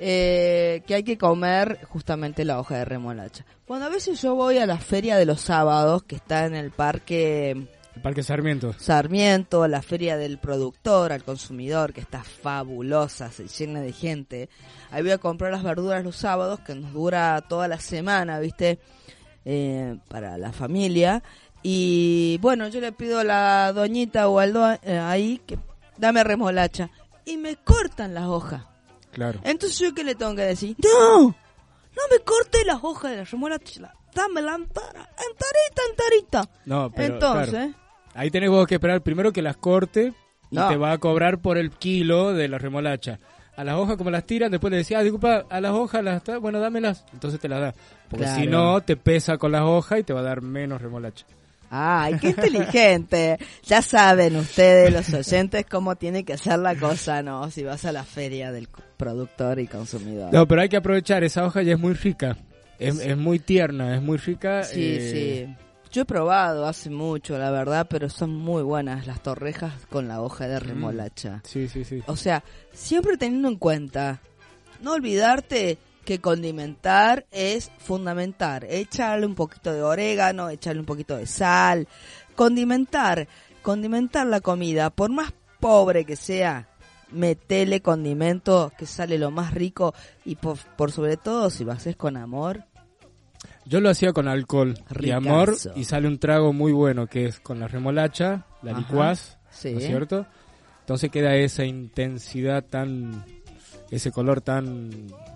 que hay que comer justamente la hoja de remolacha. Cuando a veces yo voy a la feria de los sábados, que está en el parque Parque Sarmiento. Sarmiento, la feria del productor al consumidor, que está fabulosa, se llena de gente. Ahí voy a comprar las verduras los sábados, que nos dura toda la semana, ¿viste? Para la familia. Y bueno, yo le pido a la doñita o al ahí que dame remolacha. Y me cortan las hojas. Claro. Entonces, ¿yo qué le tengo que decir? ¡No! ¡No me corte las hojas de la remolacha! ¡Dámela enterita! No, pero entonces, claro, ahí tenés vos que esperar primero que las corte y te va a cobrar por el kilo de la remolacha. A las hojas como las tiran, después le decís, disculpa, a las hojas bueno, dámelas. Entonces te las da. Porque claro, si no, te pesa con las hojas y te va a dar menos remolacha. ¡Ay, qué inteligente! Ya saben ustedes, los oyentes, cómo tiene que ser la cosa, ¿no? Si vas a la feria del productor y consumidor. No, pero hay que aprovechar, esa hoja ya es muy rica. Es muy tierna, es muy rica. Sí. Yo he probado hace mucho, la verdad, pero son muy buenas las torrejas con la hoja de remolacha. Sí. O sea, siempre teniendo en cuenta, no olvidarte que condimentar es fundamental. Echarle un poquito de orégano, echarle un poquito de sal. Condimentar la comida, por más pobre que sea, metele condimento que sale lo más rico y por sobre todo si lo haces con amor. Yo lo hacía con alcohol y amor y sale un trago muy bueno que es con la remolacha, la licuás, sí, ¿no es cierto? Entonces queda esa intensidad ese color tan...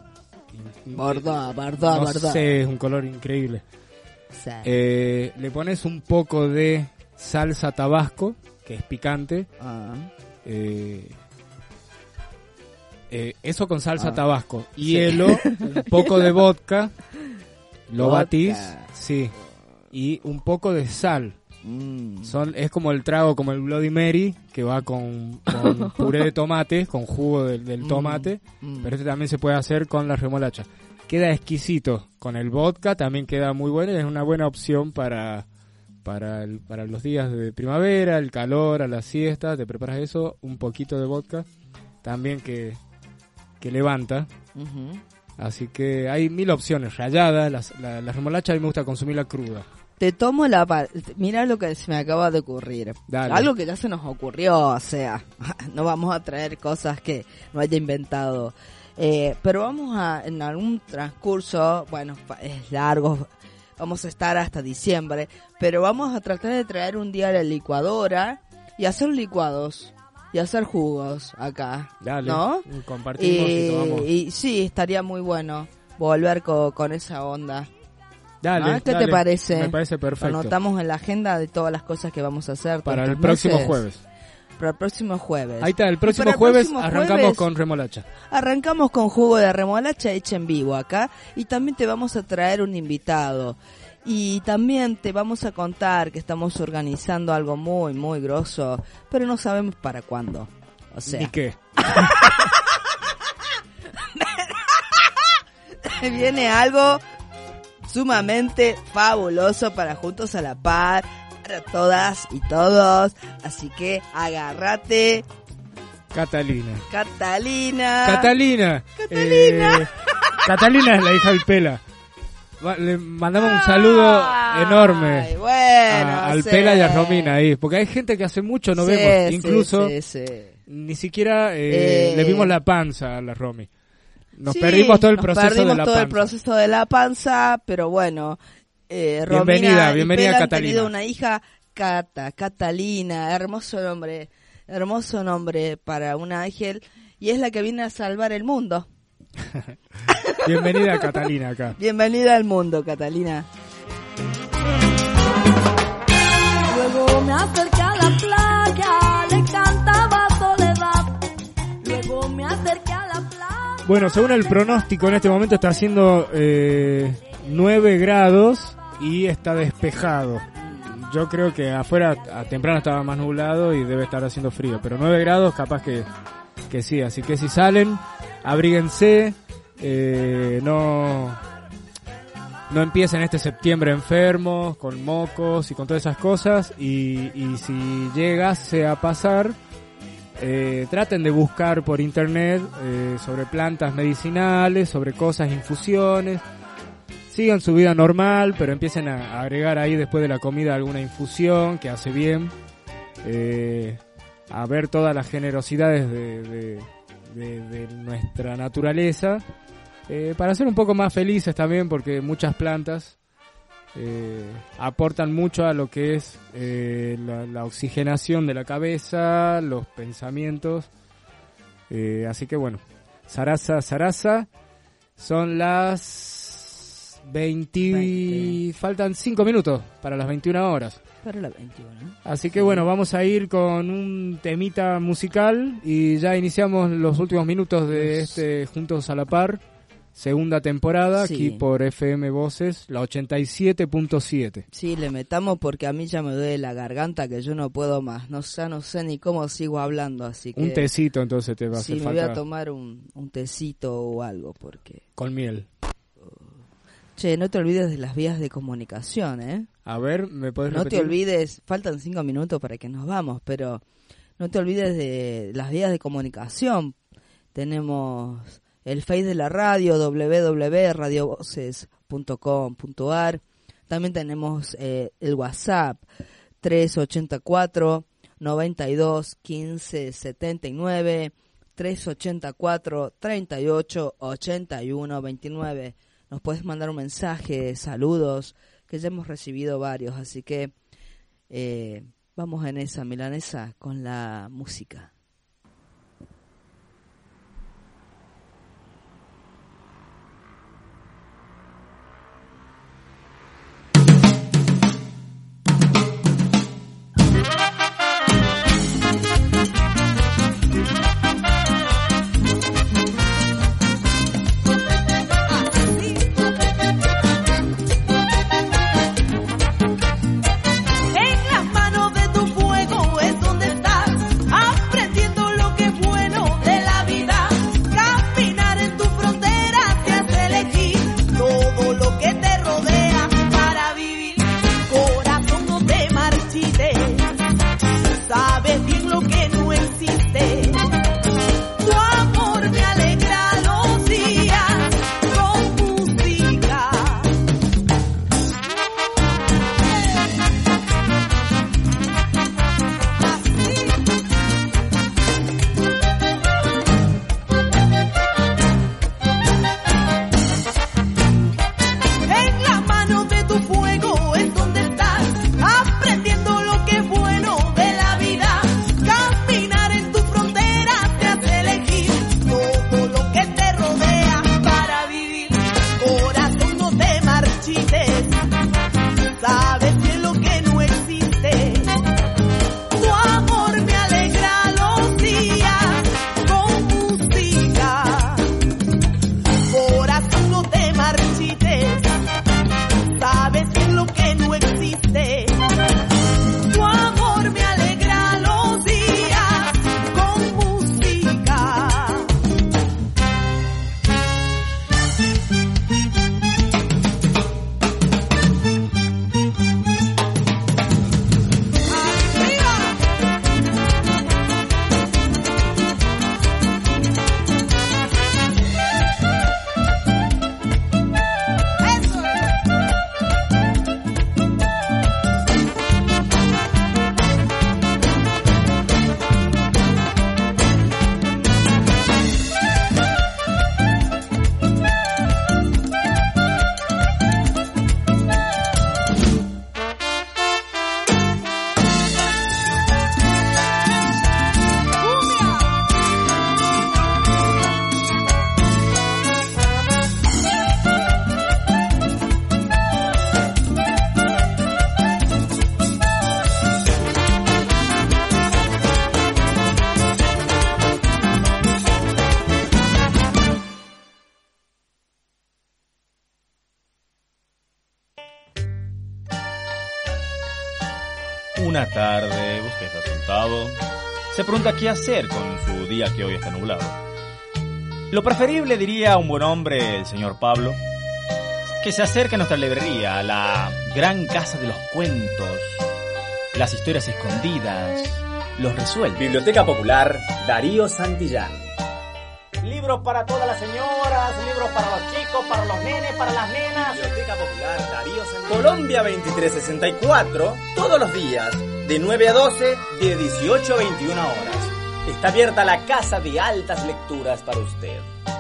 Verdad. sé, es un color increíble. Sí. Le pones un poco de salsa tabasco, que es picante. Eso con salsa tabasco. Hielo, un poco de vodka. Lo batís, sí, y un poco de sal. Es como el trago, como el Bloody Mary, que va con puré de tomate, con jugo del tomate, pero este también se puede hacer con la remolacha. Queda exquisito. Con el vodka también queda muy bueno y es una buena opción para los días de primavera, el calor, a la siesta. Te preparas eso, un poquito de vodka, también que levanta. Así que hay 1000 opciones. Rallada, la remolacha a mí me gusta consumirla cruda. Te tomo mirá lo que se me acaba de ocurrir. Dale. Algo que ya se nos ocurrió, o sea, no vamos a traer cosas que no haya inventado. Pero vamos en algún transcurso, bueno, es largo, vamos a estar hasta diciembre, pero vamos a tratar de traer un día la licuadora y hacer licuados. Y hacer jugos acá, dale, ¿no? Compartimos y tomamos. Y sí, estaría muy bueno volver con esa onda. Dale, ¿Qué te parece? Me parece perfecto. Anotamos en la agenda de todas las cosas que vamos a hacer. Para el próximo jueves. Para el próximo jueves. Ahí está, el próximo jueves arrancamos con remolacha. Arrancamos con jugo de remolacha hecha en vivo acá. Y también te vamos a traer un invitado. Y también te vamos a contar que estamos organizando algo muy, muy grosso, pero no sabemos para cuándo. O sea, ¿y qué? Viene algo sumamente fabuloso para Juntos a la Par, para todas y todos. Así que agárrate. Catalina. Catalina es la hija del Pela. Le mandamos un saludo enorme al Pela y a Romina ahí, porque hay gente que hace mucho no vemos, incluso ni siquiera le vimos la panza a la Romy. Nos perdimos todo el proceso de la panza, pero bueno, Romina bienvenida y Pela han Catalina. tenido una hija, Catalina, hermoso nombre para un ángel, y es la que viene a salvar el mundo. Bienvenida Catalina acá. Bienvenida al mundo, Catalina. Luego me acerqué a la playa, le cantaba soledad. Luego me acerqué a la playa. Bueno, según el pronóstico en este momento está haciendo 9 grados y está despejado. Yo creo que afuera a temprano estaba más nublado y debe estar haciendo frío, pero 9 grados capaz que sí, así que si salen, abríguense, no empiecen este septiembre enfermos, con mocos y con todas esas cosas, y si llegase a pasar, traten de buscar por internet sobre plantas medicinales, sobre cosas, infusiones. sigan su vida normal, pero empiecen a agregar ahí después de la comida alguna infusión que hace bien, a ver todas las generosidades de nuestra naturaleza, para ser un poco más felices también, porque muchas plantas aportan mucho a lo que es la oxigenación de la cabeza, los pensamientos, así que bueno, Sarasa, son las 20, faltan 5 minutos para las 21 horas. Para las 21. Así que bueno, vamos a ir con un temita musical y ya iniciamos los últimos minutos de este Juntos a la Par, segunda temporada, sí, aquí por FM Voces, la 87.7. Sí, le metamos porque a mí ya me duele la garganta que yo no puedo más. No sé ni cómo sigo hablando, así que... Un tecito entonces te va a hacer falta. Sí, me voy a tomar un tecito o algo porque... Con miel. Che, no te olvides de las vías de comunicación, ¿eh? A ver, ¿me puedes repetir? No te olvides, faltan 5 minutos para que nos vamos, pero no te olvides de las vías de comunicación. Tenemos el Face de la radio, www.radiovoces.com.ar. También tenemos el WhatsApp, 384 92 15 79, 384 38 81 29. Nos puedes mandar un mensaje, saludos, que ya hemos recibido varios, así que vamos en esa milanesa con la música. Una tarde, usted está sentado, se pregunta qué hacer con su día que hoy está nublado. Lo preferible, diría un buen hombre, el señor Pablo, que se acerque a nuestra librería, a la gran casa de los cuentos, las historias escondidas, los resueltos. Biblioteca Popular Darío Santillán. libros para todas las señoras, libros para los chicos, para los nenes, para las nenas. Biblioteca Popular Darío San Colombia 2364, todos los días, de 9 a 12, de 18 a 21 horas. Está abierta la casa de altas lecturas para usted.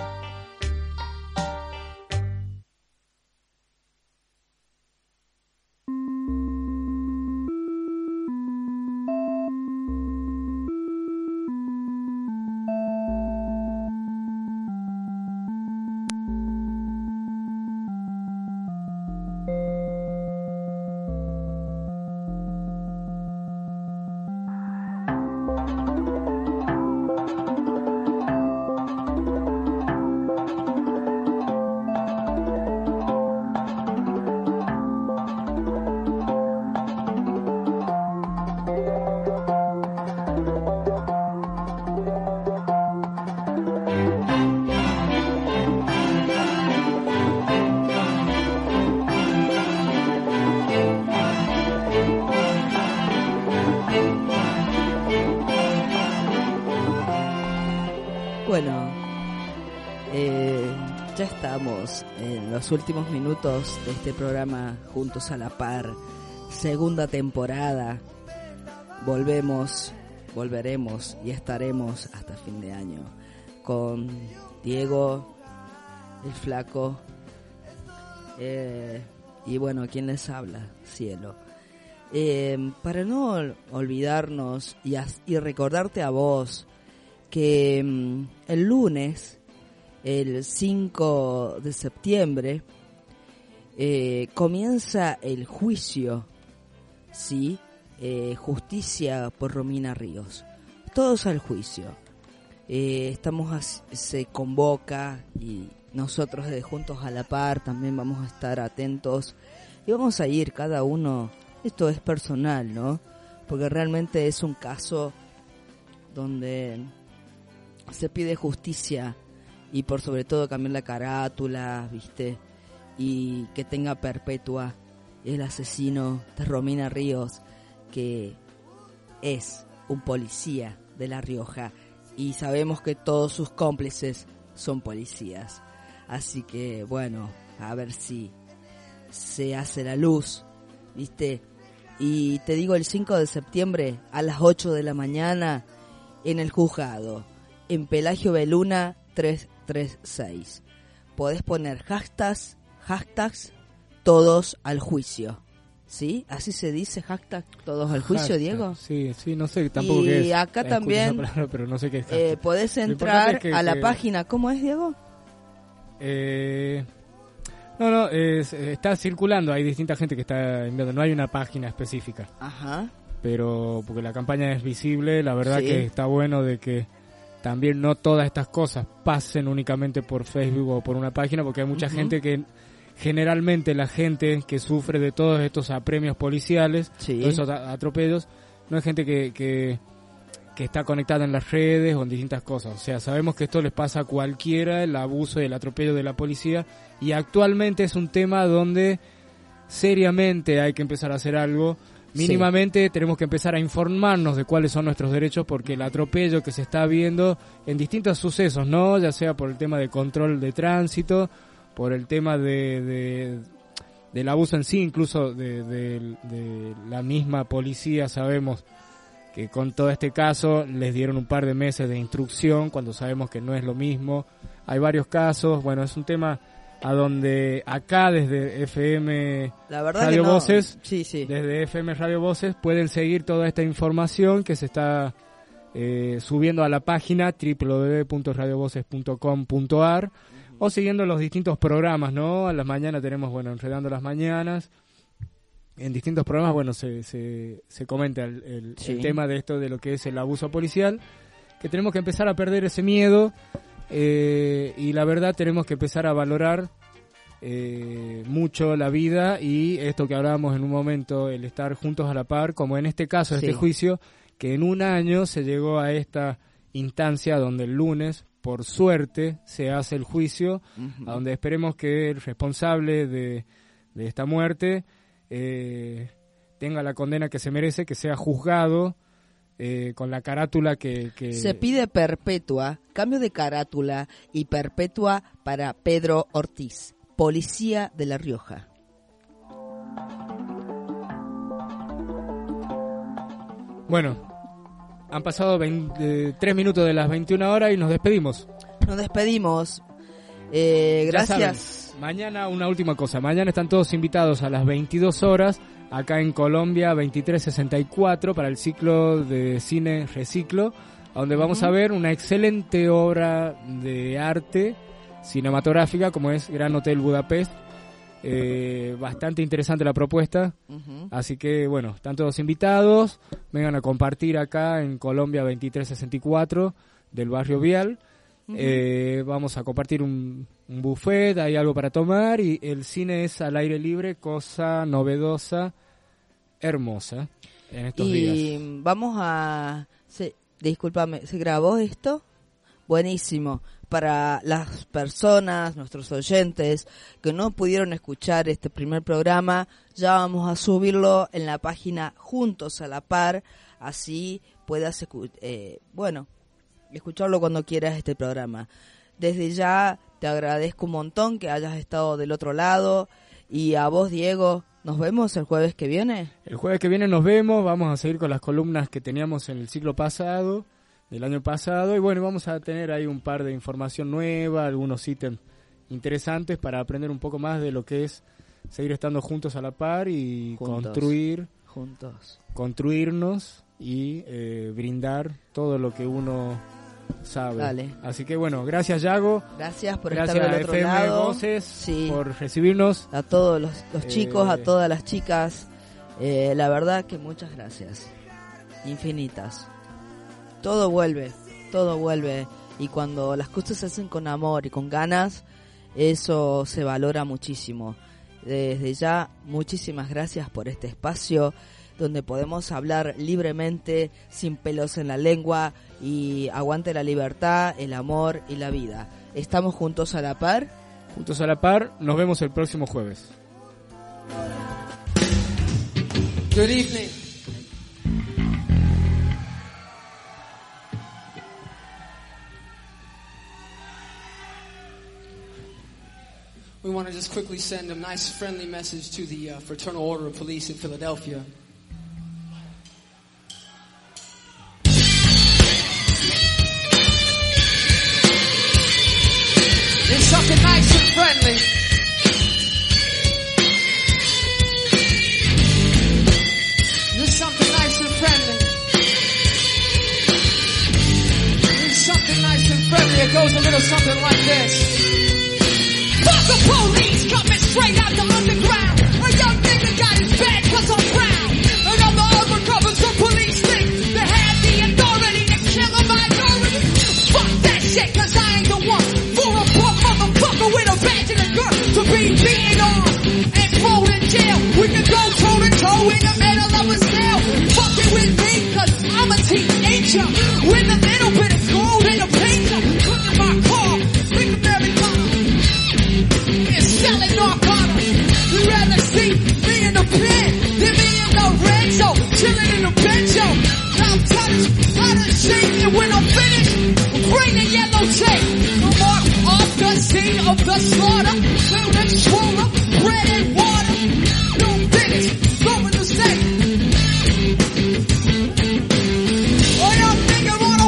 Ya estamos en los últimos minutos de este programa Juntos a la Par, segunda temporada. Volveremos y estaremos hasta fin de año con Diego, el Flaco, y bueno, ¿quién les habla? Cielo. Para no olvidarnos y recordarte a vos que el lunes, el 5 de septiembre, comienza el juicio, ¿sí? Justicia por Romina Ríos. Todos al juicio. Se convoca y nosotros de Juntos a la Par también vamos a estar atentos y vamos a ir cada uno. Esto es personal, ¿no? Porque realmente es un caso donde se pide justicia y por sobre todo cambiar la carátula, ¿viste? Y que tenga perpetua el asesino de Romina Ríos, que es un policía de La Rioja y sabemos que todos sus cómplices son policías. Así que bueno, a ver si se hace la luz, ¿viste? Y te digo, el 5 de septiembre a las 8 de la mañana en el juzgado, en Pelagio Beluna 336. Podés poner hashtags todos al juicio. ¿Sí? ¿Así se dice? Hashtag todos al juicio, hashtag, Diego. Sí, no sé tampoco qué es. Y acá también palabra, pero no sé qué es podés entrar a la página. ¿Cómo es, Diego? Está circulando, hay distinta gente que está enviando, no hay una página específica. Ajá. Pero porque la campaña es visible, la verdad sí, que está bueno de que también no todas estas cosas pasen únicamente por Facebook o por una página, porque hay mucha gente que generalmente la gente que sufre de todos estos apremios policiales, todos esos atropellos, no es gente que está conectada en las redes o en distintas cosas. O sea, sabemos que esto les pasa a cualquiera, el abuso y el atropello de la policía, y actualmente es un tema donde seriamente hay que empezar a hacer algo. Mínimamente tenemos que empezar a informarnos de cuáles son nuestros derechos, porque el atropello que se está viendo en distintos sucesos, ¿no? Ya sea por el tema de control de tránsito, por el tema del abuso en sí, incluso de la misma policía, sabemos que con todo este caso les dieron un par de meses de instrucción, cuando sabemos que no es lo mismo. Hay varios casos, bueno, es un tema a donde acá desde FM Radio Voces, desde FM Radio Voces pueden seguir toda esta información que se está subiendo a la página www.radiovoces.com.ar o siguiendo los distintos programas, ¿no? A las mañanas tenemos, bueno, Enredando las Mañanas. En distintos programas, bueno, se comenta el tema de esto, de lo que es el abuso policial, que tenemos que empezar a perder ese miedo. Y la verdad tenemos que empezar a valorar mucho la vida y esto que hablábamos en un momento, el estar juntos a la par, como en este caso, este juicio, que en un año se llegó a esta instancia donde el lunes, por suerte, se hace el juicio, a donde esperemos que el responsable de esta muerte tenga la condena que se merece, que sea juzgado con la carátula que... Se pide perpetua, cambio de carátula y perpetua para Pedro Ortiz, policía de La Rioja. Bueno, han pasado 3 minutos de las 21 horas y nos despedimos. Nos despedimos. Ya Gracias. saben, mañana una última cosa. Mañana están todos invitados a las 22 horas acá en Colombia 2364 para el ciclo de cine Reciclo, donde vamos a ver una excelente obra de arte cinematográfica como es Gran Hotel Budapest. Bastante interesante la propuesta, así que bueno, están todos invitados, vengan a compartir acá en Colombia 2364 del barrio Vial. Vamos a compartir un buffet, hay algo para tomar y el cine es al aire libre, cosa novedosa, hermosa en estos días. Y vamos a... discúlpame, ¿se grabó esto? Buenísimo. Para las personas, nuestros oyentes que no pudieron escuchar este primer programa, ya vamos a subirlo en la página Juntos a la Par, así puedas escucharlo cuando quieras este programa. Desde ya te agradezco un montón que hayas estado del otro lado y a vos, Diego, ¿nos vemos el jueves que viene? El jueves que viene nos vemos, vamos a seguir con las columnas que teníamos en el ciclo pasado, del año pasado, y bueno, vamos a tener ahí un par de información nueva, algunos ítems interesantes para aprender un poco más de lo que es seguir estando juntos a la par y construirnos y brindar todo lo que uno sabe. Dale. Así que bueno, gracias Yago. Gracias por gracias estar del a otro FM lado. Voces, por recibirnos. A todos los chicos, a todas las chicas. La verdad que muchas gracias. Infinitas. Todo vuelve. Y cuando las cosas se hacen con amor y con ganas, eso se valora muchísimo. Desde ya, muchísimas gracias por este espacio donde podemos hablar libremente, sin pelos en la lengua, y aguante la libertad, el amor y la vida. Estamos juntos a la par. Juntos a la par, nos vemos el próximo jueves. Good evening. We want to just quickly send a nice friendly message to the Fraternal Order of Police in Philadelphia. There's something nice and friendly. There's something nice and friendly. There's something nice and friendly. It goes a little something like this. Fuck the police coming straight out the underground. A young nigga got his bag 'cause I'm proud. And all the undercovers the police think they have the authority to kill a minority. Fuck that shit 'cause I ain't the one for a poor motherfucker with a badge and a gun to be beaten on and thrown in jail. We can go toe to toe in the middle of a cell. Fuck it with me 'cause I'm a teenager with a little bit of gold in a picture. Look at my car, think of everything. Selling narcotics. You'd rather see me in the pen than me in the Lorenzo, chilling in the bencho. I'm touched, out of shape, and when I'm finished, green and yellow tape. No mark off the scene of the slaughter. Filled and swollen up, bread and water. No finish, throwing the safe. Oh, young nigga wanna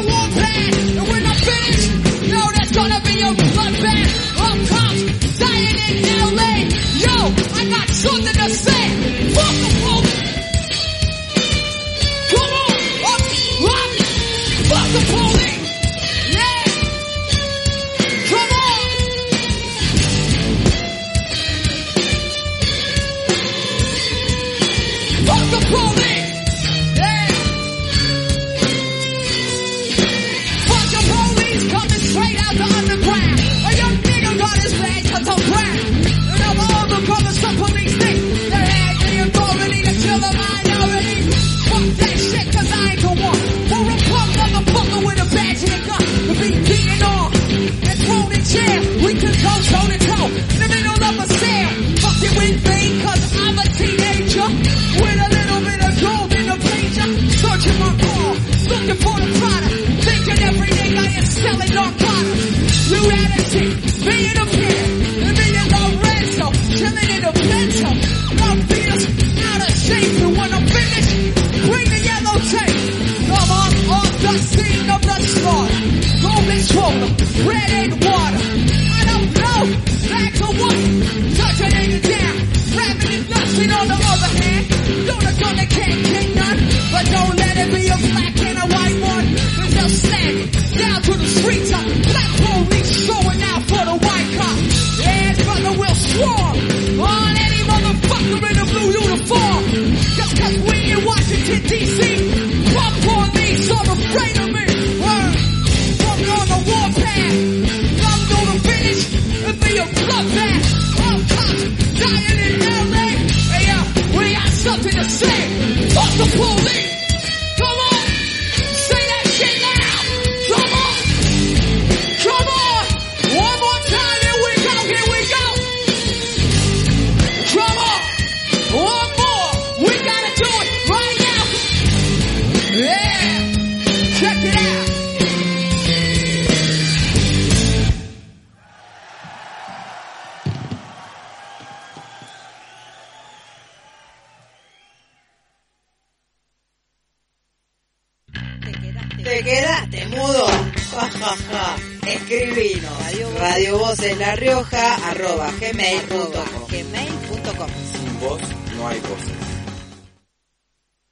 Pussy on the other hand, don't a gun that can't get none, but don't let it be a black and a white one. It's just stand down to the streets. Black police showing out for the white cop. Yeah, brother, we'll swarm on any motherfucker in a blue uniform. Just 'cause we in Washington D.C. Fuck police are afraid of me. Word, put me on the warpath. I'm gonna finish and be a bloodbath. All cops dying in L.A. Hey, yo, we got something to say. Fuck the police. Come on, say that shit now. Come on, come on. One more time, here we go, here we go. Come on, one more. We gotta do it right now. Yeah, check it out. ¿Te quedaste mudo? Ja, ja, ja. Escribinos. radiovocelarrioja@gmail.com. Sin voz no hay voces.